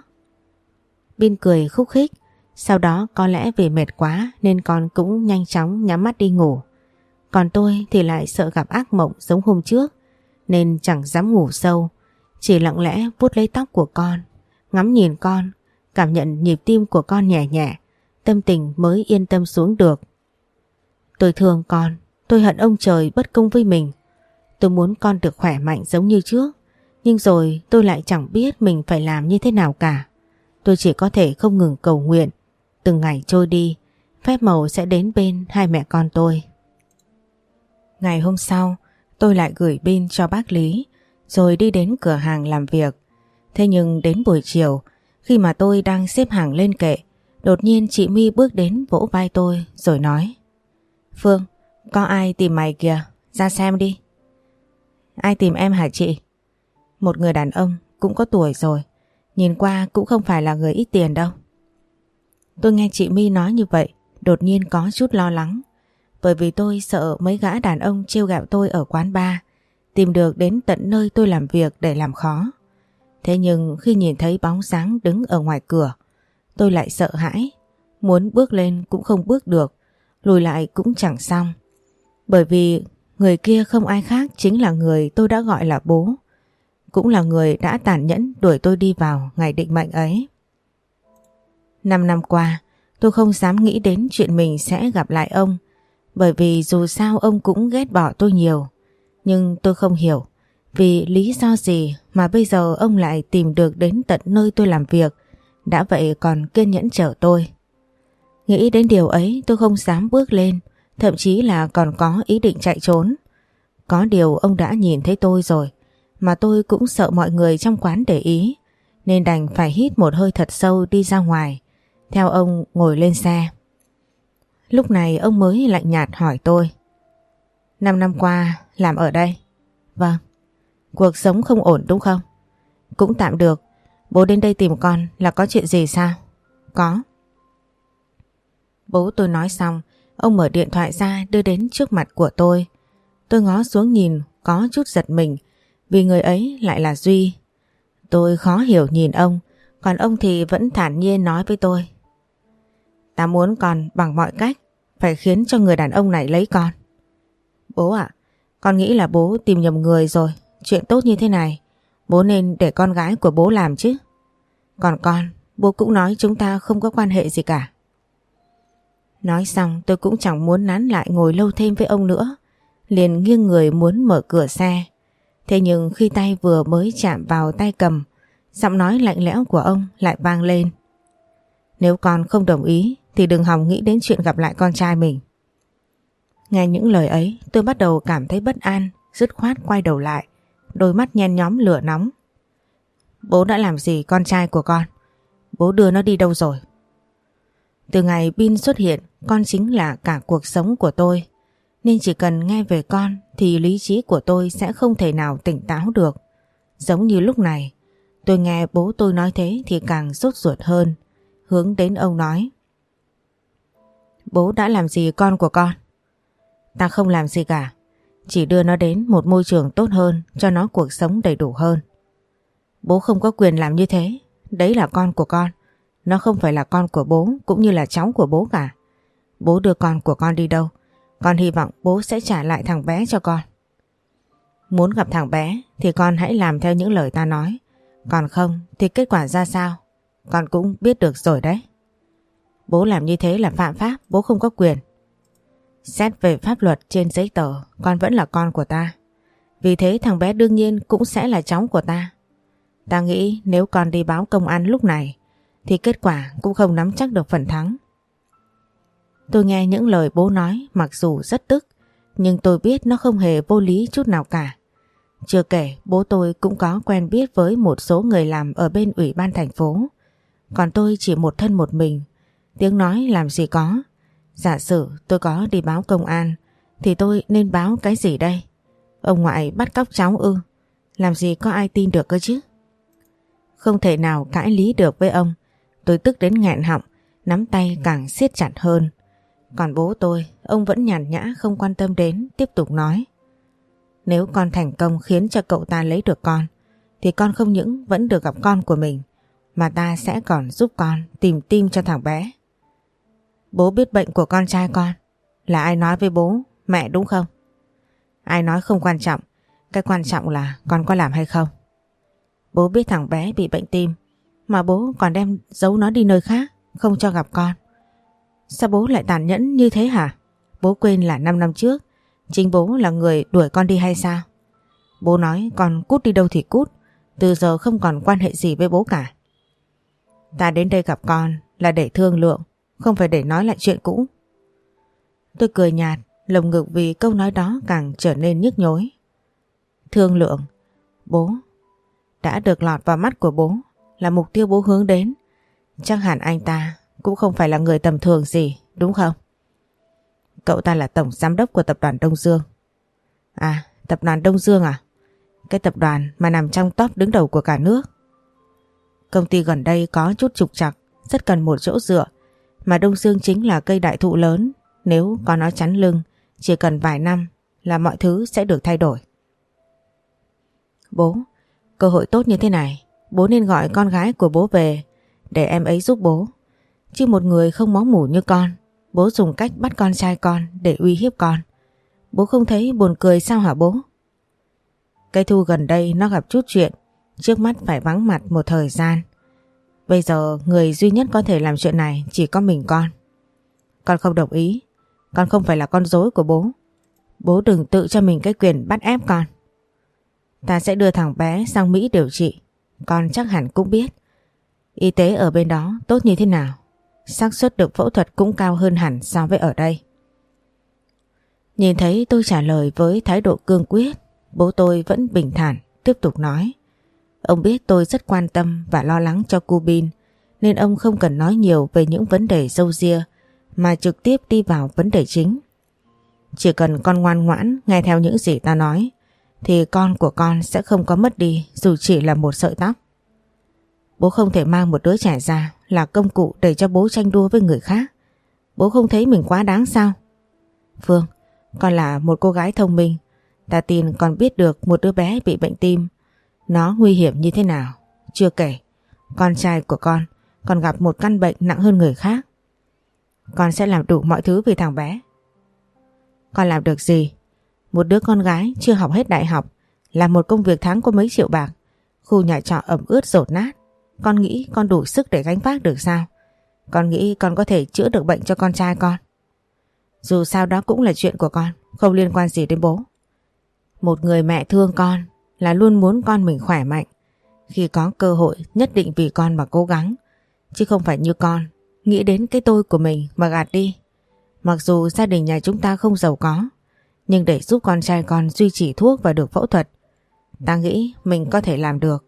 Bin cười khúc khích. Sau đó có lẽ vì mệt quá nên con cũng nhanh chóng nhắm mắt đi ngủ. Còn tôi thì lại sợ gặp ác mộng giống hôm trước nên chẳng dám ngủ sâu. Chỉ lặng lẽ vuốt lấy tóc của con, ngắm nhìn con, cảm nhận nhịp tim của con nhẹ nhẹ, tâm tình mới yên tâm xuống được. Tôi thương con, tôi hận ông trời bất công với mình. Tôi muốn con được khỏe mạnh giống như trước, nhưng rồi tôi lại chẳng biết mình phải làm như thế nào cả. Tôi chỉ có thể không ngừng cầu nguyện. Từng ngày trôi đi, phép màu sẽ đến bên hai mẹ con tôi. Ngày hôm sau, tôi lại gửi pin cho bác Lý, rồi đi đến cửa hàng làm việc. Thế nhưng đến buổi chiều, khi mà tôi đang xếp hàng lên kệ, đột nhiên chị My bước đến vỗ vai tôi rồi nói: Phương, có ai tìm mày kìa, ra xem đi. Ai tìm em hả chị? Một người đàn ông cũng có tuổi rồi, nhìn qua cũng không phải là người ít tiền đâu. Tôi nghe chị My nói như vậy, đột nhiên có chút lo lắng, bởi vì tôi sợ mấy gã đàn ông trêu ghẹo tôi ở quán bar tìm được đến tận nơi tôi làm việc để làm khó. Thế nhưng khi nhìn thấy bóng dáng đứng ở ngoài cửa, tôi lại sợ hãi. Muốn bước lên cũng không bước được, lùi lại cũng chẳng xong. Bởi vì người kia không ai khác chính là người tôi đã gọi là bố. Cũng là người đã tàn nhẫn đuổi tôi đi vào ngày định mệnh ấy. 5 năm qua, tôi không dám nghĩ đến chuyện mình sẽ gặp lại ông. Bởi vì dù sao ông cũng ghét bỏ tôi nhiều. Nhưng tôi không hiểu vì lý do gì mà bây giờ ông lại tìm được đến tận nơi tôi làm việc, đã vậy còn kiên nhẫn chở tôi. Nghĩ đến điều ấy tôi không dám bước lên, thậm chí là còn có ý định chạy trốn. Có điều ông đã nhìn thấy tôi rồi, mà tôi cũng sợ mọi người trong quán để ý, nên đành phải hít một hơi thật sâu đi ra ngoài, theo ông ngồi lên xe. Lúc này ông mới lạnh nhạt hỏi tôi: 5 năm qua làm ở đây? Vâng. Cuộc sống không ổn đúng không? Cũng tạm được. Bố đến đây tìm con là có chuyện gì sao? Có. Bố tôi nói xong, ông mở điện thoại ra đưa đến trước mặt của tôi. Tôi ngó xuống nhìn có chút giật mình vì người ấy lại là Duy. Tôi khó hiểu nhìn ông, còn ông thì vẫn thản nhiên nói với tôi: Ta muốn con bằng mọi cách, phải khiến cho người đàn ông này lấy con. Bố ạ, con nghĩ là bố tìm nhầm người rồi. Chuyện tốt như thế này, bố nên để con gái của bố làm chứ. Còn con, bố cũng nói chúng ta không có quan hệ gì cả. Nói xong tôi cũng chẳng muốn nán lại ngồi lâu thêm với ông nữa, liền nghiêng người muốn mở cửa xe. Thế nhưng khi tay vừa mới chạm vào tay cầm, giọng nói lạnh lẽo của ông lại vang lên: Nếu con không đồng ý thì đừng hòng nghĩ đến chuyện gặp lại con trai mình. Nghe những lời ấy tôi bắt đầu cảm thấy bất an, dứt khoát quay đầu lại, đôi mắt nhen nhóm lửa nóng. Bố đã làm gì con trai của con? Bố đưa nó đi đâu rồi? Từ ngày Bin xuất hiện, con chính là cả cuộc sống của tôi. Nên chỉ cần nghe về con thì lý trí của tôi sẽ không thể nào tỉnh táo được. Giống như lúc này, tôi nghe bố tôi nói thế thì càng sốt ruột hơn, hướng đến ông nói: Bố đã làm gì con của con? Ta không làm gì cả, chỉ đưa nó đến một môi trường tốt hơn, cho nó cuộc sống đầy đủ hơn. Bố không có quyền làm như thế, đấy là con của con. Nó không phải là con của bố cũng như là cháu của bố cả. Bố đưa con của con đi đâu, con hy vọng bố sẽ trả lại thằng bé cho con. Muốn gặp thằng bé thì con hãy làm theo những lời ta nói. Còn không thì kết quả ra sao con cũng biết được rồi đấy. Bố làm như thế là phạm pháp, bố không có quyền. Xét về pháp luật trên giấy tờ, con vẫn là con của ta. Vì thế thằng bé đương nhiên cũng sẽ là cháu của ta. Ta nghĩ nếu con đi báo công an lúc này thì kết quả cũng không nắm chắc được phần thắng. Tôi nghe những lời bố nói mặc dù rất tức, nhưng tôi biết nó không hề vô lý chút nào cả. Chưa kể bố tôi cũng có quen biết với một số người làm ở bên ủy ban thành phố. Còn tôi chỉ một thân một mình, tiếng nói làm gì có. Giả sử tôi có đi báo công an thì tôi nên báo cái gì đây? Ông ngoại bắt cóc cháu ư? Làm gì có ai tin được cơ chứ? Không thể nào cãi lý được với ông. Tôi tức đến nghẹn họng, nắm tay càng siết chặt hơn. Còn bố tôi, ông vẫn nhàn nhã không quan tâm đến, tiếp tục nói: Nếu con thành công khiến cho cậu ta lấy được con thì con không những vẫn được gặp con của mình, mà ta sẽ còn giúp con tìm tim cho thằng bé. Bố biết bệnh của con trai con, là ai nói với bố, mẹ đúng không? Ai nói không quan trọng, cái quan trọng là con có làm hay không. Bố biết thằng bé bị bệnh tim, mà bố còn đem giấu nó đi nơi khác, không cho gặp con. Sao bố lại tàn nhẫn như thế hả? Bố quên là 5 năm trước chính bố là người đuổi con đi hay sao? Bố nói con cút đi đâu thì cút, từ giờ không còn quan hệ gì với bố cả. Ta đến đây gặp con là để thương lượng, không phải để nói lại chuyện cũ. Tôi cười nhạt, lồng ngực vì câu nói đó càng trở nên nhức nhối. Thương lượng? Bố đã được lọt vào mắt của bố là mục tiêu bố hướng đến. Chắc hẳn anh ta cũng không phải là người tầm thường gì, đúng không? Cậu ta là tổng giám đốc của tập đoàn Đông Dương. À, tập đoàn Đông Dương à? Cái tập đoàn mà nằm trong top đứng đầu của cả nước. Công ty gần đây có chút trục trặc, rất cần một chỗ dựa, mà Đông Dương chính là cây đại thụ lớn. Nếu có nó chắn lưng, chỉ cần vài năm là mọi thứ sẽ được thay đổi. Bố, cơ hội tốt như thế này, Bố nên gọi con gái của bố về để em ấy giúp bố. Chứ một người không máu mủ như con, bố dùng cách bắt con trai con để uy hiếp con. Bố không thấy buồn cười sao hả bố? Cây Thu gần đây nó gặp chút chuyện, trước mắt phải vắng mặt một thời gian. Bây giờ người duy nhất có thể làm chuyện này chỉ có mình con. Con không đồng ý. Con không phải là con rối của bố. Bố đừng tự cho mình cái quyền bắt ép con. Ta sẽ đưa thằng bé sang Mỹ điều trị. Con chắc hẳn cũng biết y tế ở bên đó tốt như thế nào. Xác suất được phẫu thuật cũng cao hơn hẳn so với ở đây. Nhìn thấy tôi trả lời với thái độ cương quyết, bố tôi vẫn bình thản tiếp tục nói. Ông biết tôi rất quan tâm và lo lắng cho cô Bin, nên ông không cần nói nhiều về những vấn đề râu ria mà trực tiếp đi vào vấn đề chính. Chỉ cần con ngoan ngoãn nghe theo những gì ta nói thì con của con sẽ không có mất đi dù chỉ là một sợi tóc. Bố không thể mang một đứa trẻ ra là công cụ để cho bố tranh đua với người khác. Bố không thấy mình quá đáng sao? Phương, con là một cô gái thông minh. Ta tin con biết được một đứa bé bị bệnh tim nó nguy hiểm như thế nào. Chưa kể, con trai của con còn gặp một căn bệnh nặng hơn người khác. Con sẽ làm đủ mọi thứ vì thằng bé. Con làm được gì? Một đứa con gái chưa học hết đại học, làm một công việc tháng có mấy triệu bạc, khu nhà trọ ẩm ướt dột nát. Con nghĩ con đủ sức để gánh vác được sao? Con nghĩ con có thể chữa được bệnh cho con trai con? Dù sao đó cũng là chuyện của con, không liên quan gì đến bố. Một người mẹ thương con là luôn muốn con mình khỏe mạnh. Khi có cơ hội nhất định vì con mà cố gắng. Chứ không phải như con, nghĩ đến cái tôi của mình mà gạt đi. Mặc dù gia đình nhà chúng ta không giàu có, nhưng để giúp con trai con duy trì thuốc và được phẫu thuật, ta nghĩ mình có thể làm được.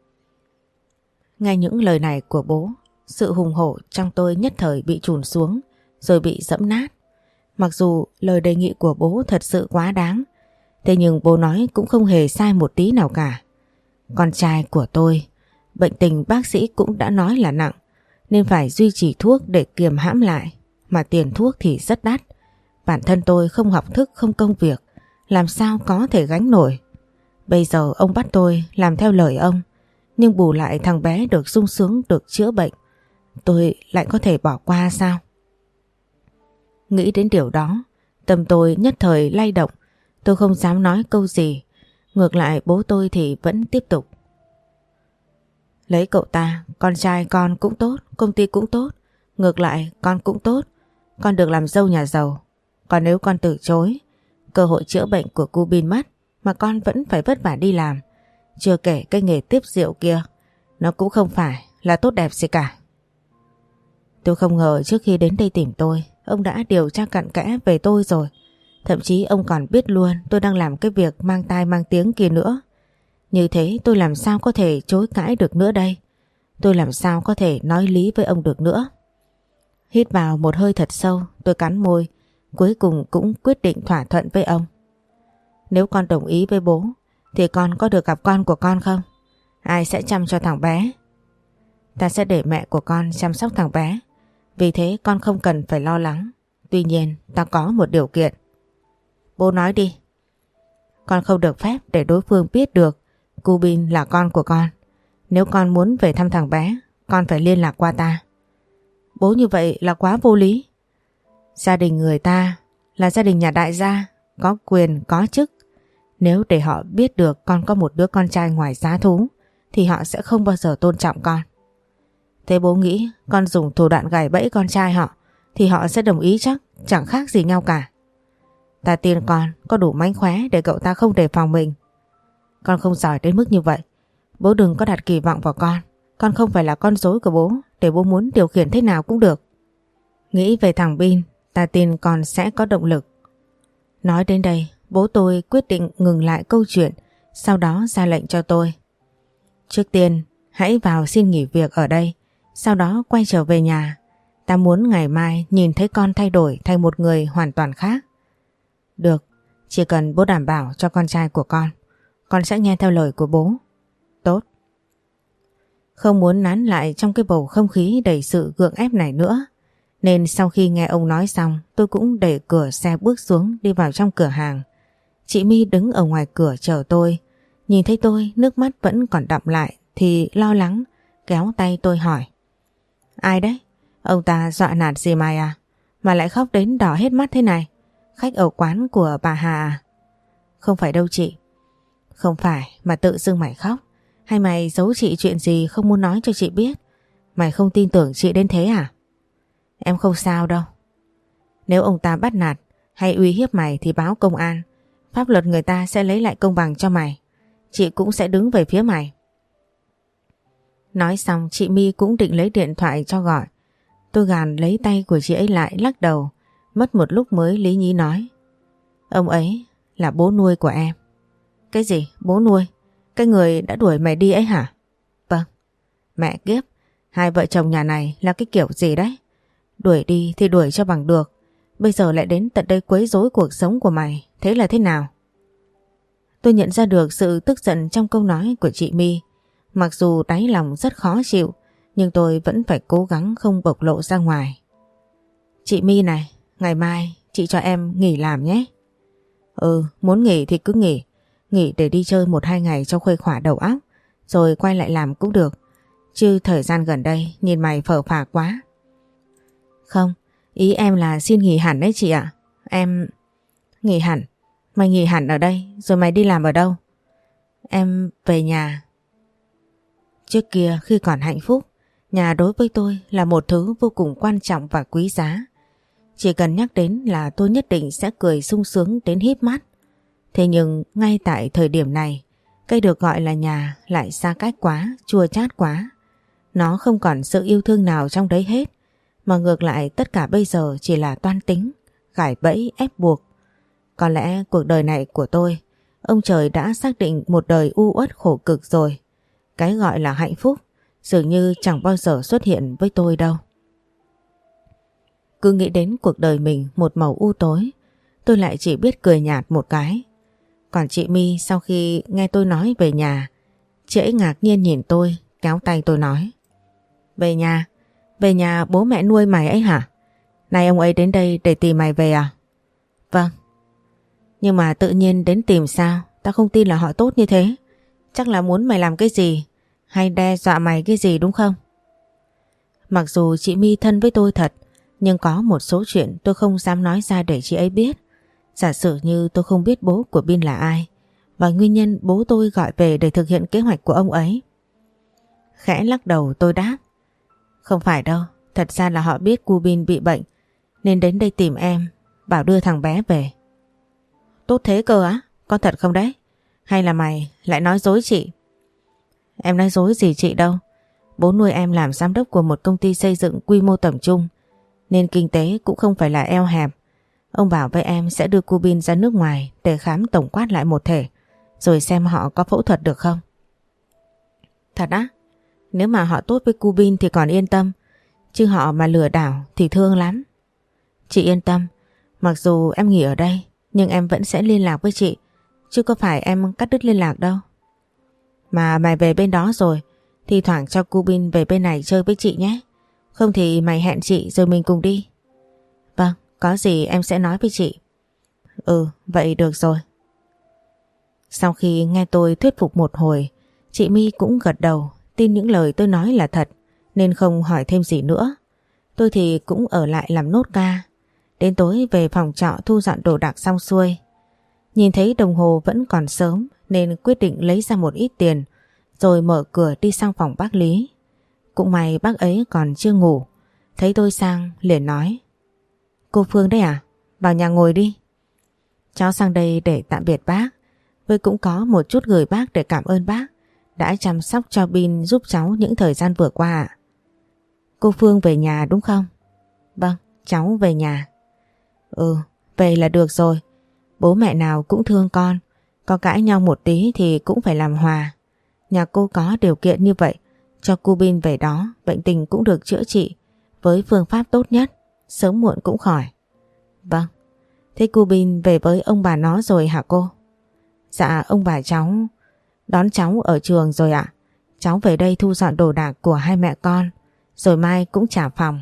Nghe những lời này của bố, sự hùng hổ trong tôi nhất thời bị trùn xuống rồi bị dẫm nát. Mặc dù lời đề nghị của bố thật sự quá đáng, thế nhưng bố nói cũng không hề sai một tí nào cả. Con trai của tôi, bệnh tình bác sĩ cũng đã nói là nặng, nên phải duy trì thuốc để kiềm hãm lại. Mà tiền thuốc thì rất đắt. Bản thân tôi không học thức không công việc, làm sao có thể gánh nổi. Bây giờ ông bắt tôi làm theo lời ông, nhưng bù lại thằng bé được sung sướng được chữa bệnh, tôi lại có thể bỏ qua sao? Nghĩ đến điều đó, tâm tôi nhất thời lay động. Tôi không dám nói câu gì. Ngược lại bố tôi thì vẫn tiếp tục. Lấy cậu ta, con trai con cũng tốt, công ty cũng tốt. Ngược lại con cũng tốt, con được làm dâu nhà giàu. Còn nếu con từ chối, cơ hội chữa bệnh của cô Bin mất, mà con vẫn phải vất vả đi làm. Chưa kể cái nghề tiếp rượu kia, nó cũng không phải là tốt đẹp gì cả. Tôi không ngờ trước khi đến đây tìm tôi, ông đã điều tra cặn kẽ về tôi rồi. Thậm chí ông còn biết luôn tôi đang làm cái việc mang tai mang tiếng kia nữa. Như thế tôi làm sao có thể chối cãi được nữa đây? Tôi làm sao có thể nói lý với ông được nữa? Hít vào một hơi thật sâu, tôi cắn môi, cuối cùng cũng quyết định thỏa thuận với ông. Nếu con đồng ý với bố, thì con có được gặp con của con không? Ai sẽ chăm cho thằng bé? Ta sẽ để mẹ của con chăm sóc thằng bé. Vì thế con không cần phải lo lắng. Tuy nhiên ta có một điều kiện. Bố nói đi. Con không được phép để đối phương biết được cô Bin là con của con. Nếu con muốn về thăm thằng bé, con phải liên lạc qua ta. Bố như vậy là quá vô lý. Gia đình người ta là gia đình nhà đại gia, có quyền có chức. Nếu để họ biết được con có một đứa con trai ngoài giá thú, thì họ sẽ không bao giờ tôn trọng con. Thế bố nghĩ con dùng thủ đoạn gài bẫy con trai họ thì họ sẽ đồng ý chắc? Chẳng khác gì nhau cả. Ta tin con có đủ mánh khóe để cậu ta không đề phòng mình. Con không giỏi đến mức như vậy. Bố đừng có đặt kỳ vọng vào con. Con không phải là con rối của bố để bố muốn điều khiển thế nào cũng được. Nghĩ về thằng Bin, ta tin con sẽ có động lực. Nói đến đây, bố tôi quyết định ngừng lại câu chuyện, sau đó ra lệnh cho tôi. Trước tiên, hãy vào xin nghỉ việc ở đây, sau đó quay trở về nhà. Ta muốn ngày mai nhìn thấy con thay đổi thành một người hoàn toàn khác. Được, chỉ cần bố đảm bảo cho con trai của con sẽ nghe theo lời của bố. Tốt. Không muốn nán lại trong cái bầu không khí đầy sự gượng ép này nữa, nên sau khi nghe ông nói xong, tôi cũng đẩy cửa xe bước xuống đi vào trong cửa hàng. Chị My đứng ở ngoài cửa chờ tôi, nhìn thấy tôi nước mắt vẫn còn đọng lại thì lo lắng kéo tay tôi hỏi. Ai đấy? Ông ta dọa nạt gì mày à? Mà lại khóc đến đỏ hết mắt thế này. Khách ở quán của bà Hà à? Không phải đâu chị. Không phải mà tự dưng mày khóc. Hay mày giấu chị chuyện gì không muốn nói cho chị biết? Mày không tin tưởng chị đến thế à? Em không sao đâu. Nếu ông ta bắt nạt hay uy hiếp mày thì báo công an. Pháp luật người ta sẽ lấy lại công bằng cho mày. Chị cũng sẽ đứng về phía mày. Nói xong chị My cũng định lấy điện thoại cho gọi. Tôi gàn lấy tay của chị ấy lại lắc đầu. Mất một lúc mới lý nhí nói. Ông ấy là bố nuôi của em. Cái gì? Bố nuôi? Cái người đã đuổi mày đi ấy hả? Vâng. Mẹ kiếp, hai vợ chồng nhà này là cái kiểu gì đấy? Đuổi đi thì đuổi cho bằng được. Bây giờ lại đến tận đây quấy rối cuộc sống của mày. Thế là thế nào? Tôi nhận ra được sự tức giận trong câu nói của chị My. Mặc dù đáy lòng rất khó chịu, nhưng tôi vẫn phải cố gắng không bộc lộ ra ngoài. Chị My này, ngày mai chị cho em nghỉ làm nhé. Ừ, muốn nghỉ thì cứ nghỉ. Nghỉ để đi chơi 1-2 ngày cho khuây khỏa đầu óc, rồi quay lại làm cũng được. Chứ thời gian gần đây nhìn mày phờ phạc quá. Không, ý em là xin nghỉ hẳn đấy chị ạ. Em... Nghỉ hẳn? Mày nghỉ hẳn ở đây, rồi mày đi làm ở đâu? Em về nhà. Trước kia khi còn hạnh phúc, nhà đối với tôi là một thứ vô cùng quan trọng và quý giá. Chỉ cần nhắc đến là tôi nhất định sẽ cười sung sướng đến híp mắt. Thế nhưng ngay tại thời điểm này, cái được gọi là nhà lại xa cách quá, chua chát quá. Nó không còn sự yêu thương nào trong đấy hết, mà ngược lại tất cả bây giờ chỉ là toan tính, gài bẫy, ép buộc. Có lẽ cuộc đời này của tôi, ông trời đã xác định một đời u uất khổ cực rồi. Cái gọi là hạnh phúc dường như chẳng bao giờ xuất hiện với tôi đâu. Cứ nghĩ đến cuộc đời mình một màu u tối, tôi lại chỉ biết cười nhạt một cái. Còn chị My sau khi nghe tôi nói về nhà, chị ấy ngạc nhiên nhìn tôi, kéo tay tôi nói. Về nhà? Về nhà bố mẹ nuôi mày ấy hả? Này ông ấy đến đây để tìm mày về à? Vâng. Nhưng mà tự nhiên đến tìm sao? Tao không tin là họ tốt như thế. Chắc là muốn mày làm cái gì, hay đe dọa mày cái gì đúng không? Mặc dù chị My thân với tôi thật, nhưng có một số chuyện tôi không dám nói ra để chị ấy biết. Giả sử như tôi không biết bố của Bin là ai, và nguyên nhân bố tôi gọi về để thực hiện kế hoạch của ông ấy. Khẽ lắc đầu tôi đáp. Không phải đâu, thật ra là họ biết cu Bin bị bệnh, nên đến đây tìm em, bảo đưa thằng bé về. Tốt thế cơ á? Có thật không đấy? Hay là mày lại nói dối chị? Em nói dối gì chị đâu. Bố nuôi em làm giám đốc của một công ty xây dựng quy mô tầm trung, nên kinh tế cũng không phải là eo hẹp. Ông bảo với em sẽ đưa cô Bin ra nước ngoài để khám tổng quát lại một thể, rồi xem họ có phẫu thuật được không. Thật á? Nếu mà họ tốt với cô Bin thì còn yên tâm, chứ họ mà lừa đảo thì thương lắm. Chị yên tâm, mặc dù em nghỉ ở đây, nhưng em vẫn sẽ liên lạc với chị, chứ có phải em cắt đứt liên lạc đâu. Mà mày về bên đó rồi, thì thoảng cho cô Bin về bên này chơi với chị nhé. Không thì mày hẹn chị rồi mình cùng đi. Vâng, có gì em sẽ nói với chị. Ừ, vậy được rồi. Sau khi nghe tôi thuyết phục một hồi, chị My cũng gật đầu, tin những lời tôi nói là thật, nên không hỏi thêm gì nữa. Tôi thì cũng ở lại làm nốt ca. Đến tối về phòng trọ thu dọn đồ đạc xong xuôi. Nhìn thấy đồng hồ vẫn còn sớm nên quyết định lấy ra một ít tiền, rồi mở cửa đi sang phòng bác Lý. Cũng may bác ấy còn chưa ngủ. Thấy tôi sang liền nói. Cô Phương đấy à? Vào nhà ngồi đi. Cháu sang đây để tạm biệt bác, với cũng có một chút gửi bác để cảm ơn bác đã chăm sóc cho Bin giúp cháu những thời gian vừa qua ạ. Cô Phương về nhà đúng không? Vâng, cháu về nhà. Ừ, về là được rồi. Bố mẹ nào cũng thương con, có cãi nhau một tí thì cũng phải làm hòa. Nhà cô có điều kiện như vậy, cho cô Bin về đó, bệnh tình cũng được chữa trị với phương pháp tốt nhất, sớm muộn cũng khỏi. Vâng, thế cô Bin về với ông bà nó rồi hả cô? Dạ, ông bà cháu đón cháu ở trường rồi ạ. Cháu về đây thu dọn đồ đạc của hai mẹ con, rồi mai cũng trả phòng.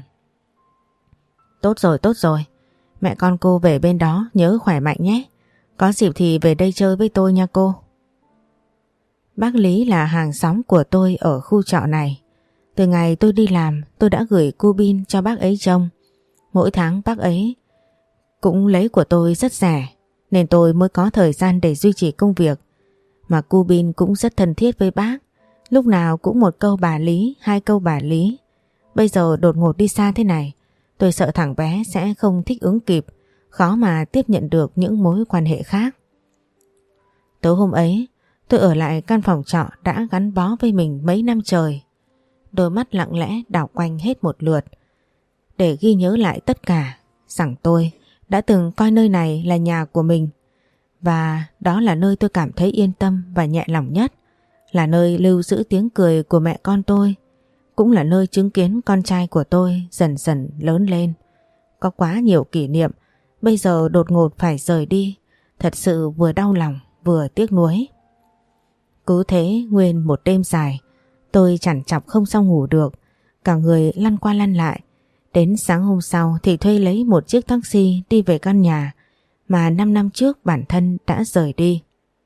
Tốt rồi, tốt rồi. Mẹ con cô về bên đó nhớ khỏe mạnh nhé. Có dịp thì về đây chơi với tôi nha cô. Bác Lý là hàng xóm của tôi ở khu trọ này. Từ ngày tôi đi làm tôi đã gửi cu bin cho bác ấy trông. Mỗi tháng bác ấy cũng lấy của tôi rất rẻ nên tôi mới có thời gian để duy trì công việc. Mà cu bin cũng rất thân thiết với bác. Lúc nào cũng một câu bà Lý, hai câu bà Lý. Bây giờ đột ngột đi xa thế này, tôi sợ thằng bé sẽ không thích ứng kịp, khó mà tiếp nhận được những mối quan hệ khác. Tối hôm ấy, tôi ở lại căn phòng trọ đã gắn bó với mình mấy năm trời. Đôi mắt lặng lẽ đảo quanh hết một lượt để ghi nhớ lại tất cả, rằng tôi đã từng coi nơi này là nhà của mình. Và đó là nơi tôi cảm thấy yên tâm và nhẹ lòng nhất, là nơi lưu giữ tiếng cười của mẹ con tôi, cũng là nơi chứng kiến con trai của tôi dần dần lớn lên. Có quá nhiều kỷ niệm, bây giờ đột ngột phải rời đi, thật sự vừa đau lòng vừa tiếc nuối. Cứ thế nguyên một đêm dài, tôi chằn chọc không sao ngủ được, cả người lăn qua lăn lại. Đến sáng hôm sau thì thuê lấy một chiếc taxi đi về căn nhà mà 5 năm trước bản thân đã rời đi.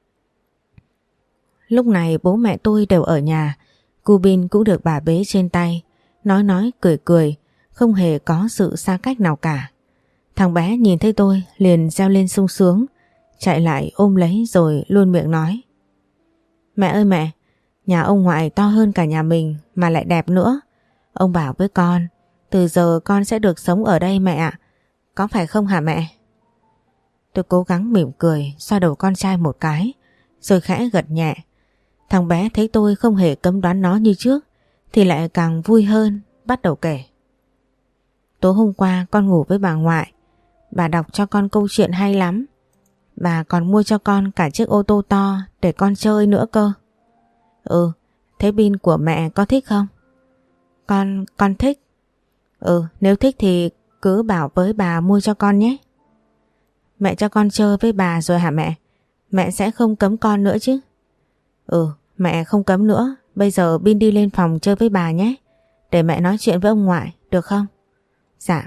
Lúc này bố mẹ tôi đều ở nhà, cu bin cũng được bà bế trên tay, nói cười cười, không hề có sự xa cách nào cả. Thằng bé nhìn thấy tôi liền reo lên sung sướng, chạy lại ôm lấy rồi luôn miệng nói: Mẹ ơi mẹ, nhà ông ngoại to hơn cả nhà mình mà lại đẹp nữa. Ông bảo với con, từ giờ con sẽ được sống ở đây mẹ ạ, có phải không hả mẹ? Tôi cố gắng mỉm cười, xoa đầu con trai một cái, rồi khẽ gật nhẹ. Thằng bé thấy tôi không hề cấm đoán nó như trước, thì lại càng vui hơn, bắt đầu kể. Tối hôm qua con ngủ với bà ngoại, bà đọc cho con câu chuyện hay lắm. Bà còn mua cho con cả chiếc ô tô to để con chơi nữa cơ. Ừ, thế Bin của mẹ có thích không? Con thích. Ừ, nếu thích thì cứ bảo với bà mua cho con nhé. Mẹ cho con chơi với bà rồi hả mẹ? Mẹ sẽ không cấm con nữa chứ? Ừ, mẹ không cấm nữa. Bây giờ Bin đi lên phòng chơi với bà nhé, để mẹ nói chuyện với ông ngoại, được không? Dạ.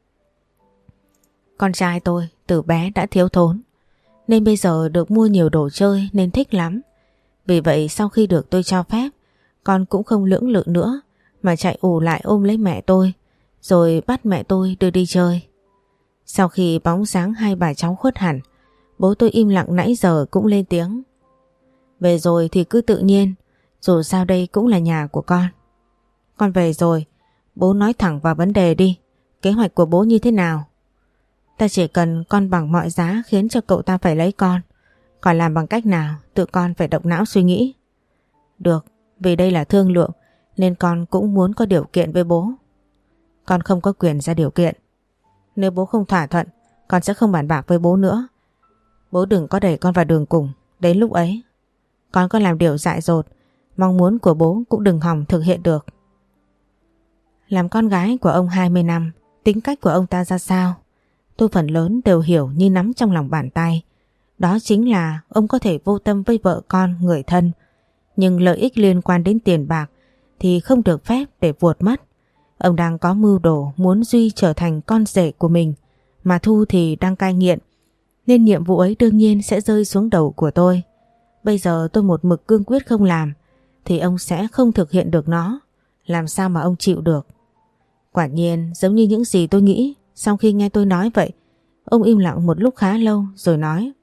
Con trai tôi từ bé đã thiếu thốn, nên bây giờ được mua nhiều đồ chơi nên thích lắm. Vì vậy sau khi được tôi cho phép, con cũng không lưỡng lự nữa mà chạy ù lại ôm lấy mẹ tôi, rồi bắt mẹ tôi đưa đi chơi. Sau khi bóng dáng hai bà cháu khuất hẳn, bố tôi im lặng nãy giờ cũng lên tiếng: Về rồi thì cứ tự nhiên, dù sao đây cũng là nhà của con. Con về rồi, bố nói thẳng vào vấn đề đi. Kế hoạch của bố như thế nào? Ta chỉ cần con bằng mọi giá khiến cho cậu ta phải lấy con. Còn làm bằng cách nào tự con phải động não suy nghĩ. Được, vì đây là thương lượng nên con cũng muốn có điều kiện với bố. Con không có quyền ra điều kiện. Nếu bố không thỏa thuận, con sẽ không bàn bạc với bố nữa. Bố đừng có đẩy con vào đường cùng. Đến lúc ấy con có làm điều dại dột, mong muốn của bố cũng đừng hòng thực hiện được. Làm con gái của ông 20 năm, tính cách của ông ta ra sao, tôi phần lớn đều hiểu như nắm trong lòng bàn tay. Đó chính là ông có thể vô tâm với vợ con, người thân, nhưng lợi ích liên quan đến tiền bạc thì không được phép để vuột mất. Ông đang có mưu đồ muốn Duy trở thành con rể của mình, mà Thu thì đang cai nghiện, nên nhiệm vụ ấy đương nhiên sẽ rơi xuống đầu của tôi. Bây giờ tôi một mực cương quyết không làm thì ông sẽ không thực hiện được nó. Làm sao mà ông chịu được? Quả nhiên giống như những gì tôi nghĩ. Sau khi nghe tôi nói vậy, ông im lặng một lúc khá lâu rồi nói: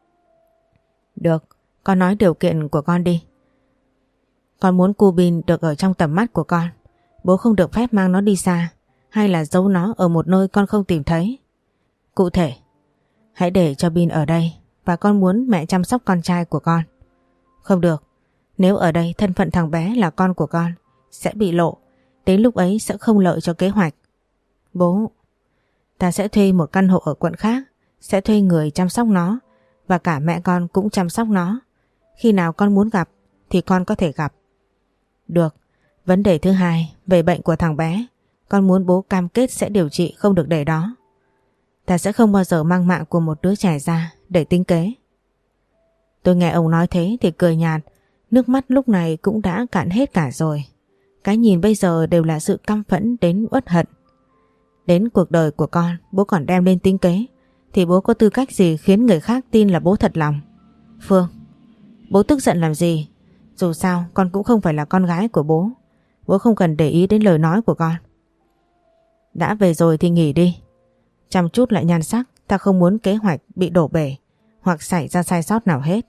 Được, con nói điều kiện của con đi. Con muốn cu Bin được ở trong tầm mắt của con. Bố không được phép mang nó đi xa, hay là giấu nó ở một nơi con không tìm thấy. Cụ thể, hãy để cho Bin ở đây, và con muốn mẹ chăm sóc con trai của con. Không được, nếu ở đây thân phận thằng bé là con của con sẽ bị lộ, đến lúc ấy sẽ không lợi cho kế hoạch. Bố, ta sẽ thuê một căn hộ ở quận khác, sẽ thuê người chăm sóc nó, và cả mẹ con cũng chăm sóc nó. Khi nào con muốn gặp thì con có thể gặp. Được, vấn đề thứ hai, về bệnh của thằng bé, con muốn bố cam kết sẽ điều trị không được để đó. Ta sẽ không bao giờ mang mạng của một đứa trẻ ra để tính kế. Tôi nghe ông nói thế thì cười nhạt, nước mắt lúc này cũng đã cạn hết cả rồi. Cái nhìn bây giờ đều là sự căm phẫn đến uất hận. Đến cuộc đời của con, bố còn đem lên tính kế, thì bố có tư cách gì khiến người khác tin là bố thật lòng? Phương, bố tức giận làm gì? Dù sao con cũng không phải là con gái của bố. Bố không cần để ý đến lời nói của con. Đã về rồi thì nghỉ đi. Chăm chút lại nhan sắc, ta không muốn kế hoạch bị đổ bể hoặc xảy ra sai sót nào hết.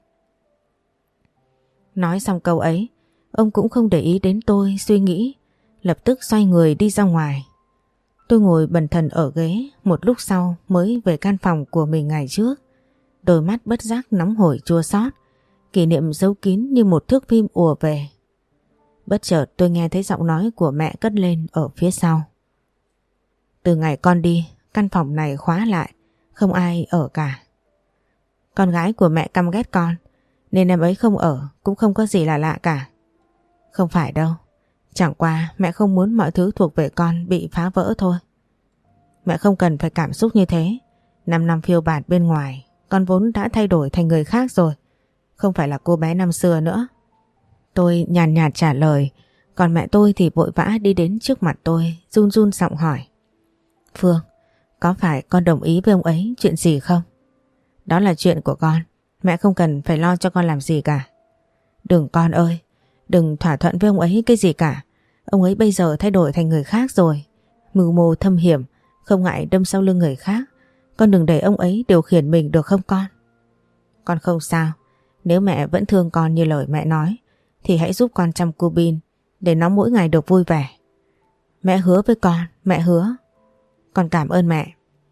Nói xong câu ấy, ông cũng không để ý đến tôi suy nghĩ, lập tức xoay người đi ra ngoài. Tôi ngồi bần thần ở ghế, một lúc sau mới về căn phòng của mình ngày trước. Đôi mắt bất giác nóng hổi chua xót, kỷ niệm giấu kín như một thước phim ùa về. Bất chợt tôi nghe thấy giọng nói của mẹ cất lên ở phía sau. Từ ngày con đi, căn phòng này khóa lại, không ai ở cả. Con gái của mẹ căm ghét con, nên em ấy không ở, cũng không có gì là lạ cả. Không phải đâu, chẳng qua mẹ không muốn mọi thứ thuộc về con bị phá vỡ thôi. Mẹ không cần phải cảm xúc như thế. 5 năm phiêu bạt bên ngoài, con vốn đã thay đổi thành người khác rồi, không phải là cô bé năm xưa nữa. Tôi nhàn nhạt trả lời, còn mẹ tôi thì vội vã đi đến trước mặt tôi, run run giọng hỏi. Phương, có phải con đồng ý với ông ấy chuyện gì không? Đó là chuyện của con, mẹ không cần phải lo cho con làm gì cả. Đừng con ơi, đừng thỏa thuận với ông ấy cái gì cả. Ông ấy bây giờ thay đổi thành người khác rồi, mưu mô thâm hiểm, không ngại đâm sau lưng người khác. Con đừng để ông ấy điều khiển mình được không con? Con không sao, nếu mẹ vẫn thương con như lời mẹ nói thì hãy giúp con chăm cu Bin để nó mỗi ngày được vui vẻ. Mẹ hứa với con, mẹ hứa. Con cảm ơn mẹ.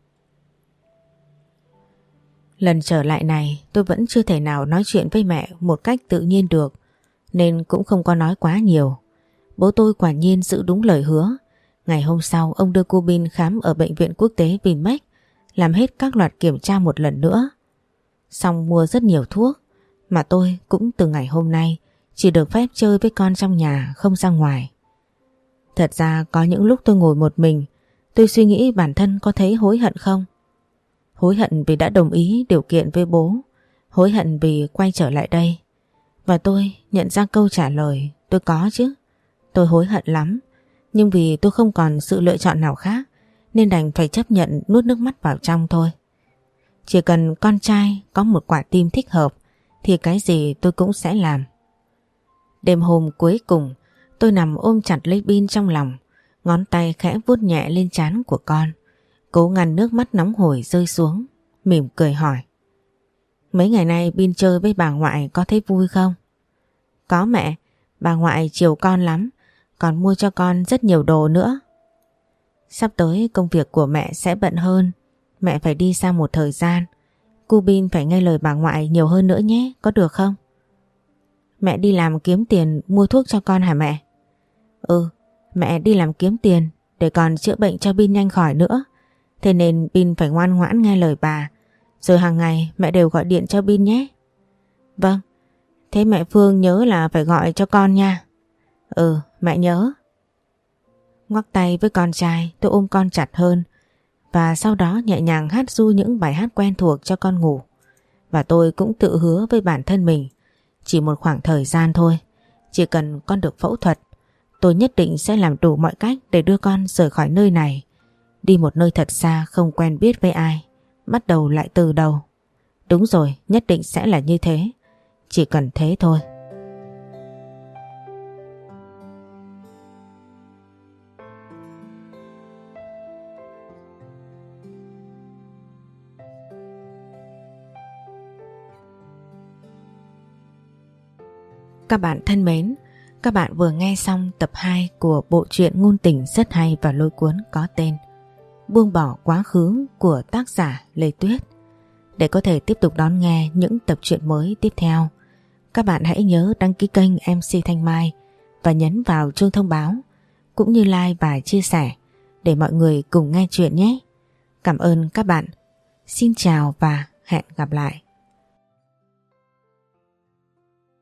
Lần trở lại này tôi vẫn chưa thể nào nói chuyện với mẹ một cách tự nhiên được, nên cũng không có nói quá nhiều. Bố tôi quả nhiên giữ đúng lời hứa. Ngày hôm sau ông đưa cô Bin khám ở bệnh viện quốc tế Vinmec, làm hết các loạt kiểm tra một lần nữa. Xong mua rất nhiều thuốc, mà tôi cũng từ ngày hôm nay chỉ được phép chơi với con trong nhà, không ra ngoài. Thật ra có những lúc tôi ngồi một mình, tôi suy nghĩ bản thân có thấy hối hận không? Hối hận vì đã đồng ý điều kiện với bố, hối hận vì quay trở lại đây. Và tôi nhận ra câu trả lời, tôi có chứ. Tôi hối hận lắm, nhưng vì tôi không còn sự lựa chọn nào khác nên đành phải chấp nhận nuốt nước mắt vào trong thôi. Chỉ cần con trai có một quả tim thích hợp thì cái gì tôi cũng sẽ làm. Đêm hôm cuối cùng tôi nằm ôm chặt lấy Bin trong lòng, ngón tay khẽ vuốt nhẹ lên trán của con, cố ngăn nước mắt nóng hổi rơi xuống, mỉm cười hỏi. Mấy ngày nay Bin chơi với bà ngoại có thấy vui không? Có mẹ, bà ngoại chiều con lắm, còn mua cho con rất nhiều đồ nữa. Sắp tới công việc của mẹ sẽ bận hơn, mẹ phải đi xa một thời gian. Cô Bin phải nghe lời bà ngoại nhiều hơn nữa nhé, có được không? Mẹ đi làm kiếm tiền mua thuốc cho con hả mẹ? Ừ, mẹ đi làm kiếm tiền để còn chữa bệnh cho Bin nhanh khỏi nữa. Thế nên Bin phải ngoan ngoãn nghe lời bà, rồi hàng ngày mẹ đều gọi điện cho Bin nhé. Vâng, thế mẹ Phương nhớ là phải gọi cho con nha. Ừ, mẹ nhớ. Ngoắc tay với con trai, tôi ôm con chặt hơn và sau đó nhẹ nhàng hát ru những bài hát quen thuộc cho con ngủ. Và tôi cũng tự hứa với bản thân mình, chỉ một khoảng thời gian thôi, chỉ cần con được phẫu thuật, tôi nhất định sẽ làm đủ mọi cách để đưa con rời khỏi nơi này, đi một nơi thật xa không quen biết với ai, bắt đầu lại từ đầu. Đúng rồi, nhất định sẽ là như thế, chỉ cần thế thôi. Các bạn thân mến, các bạn vừa nghe xong tập 2 của bộ truyện ngôn tình rất hay và lôi cuốn có tên Buông bỏ quá khứ của tác giả Lê Tuyết. Để có thể tiếp tục đón nghe những tập truyện mới tiếp theo, các bạn hãy nhớ đăng ký kênh MC Thanh Mai và nhấn vào chuông thông báo, cũng như like và chia sẻ để mọi người cùng nghe chuyện nhé. Cảm ơn các bạn. Xin chào và hẹn gặp lại.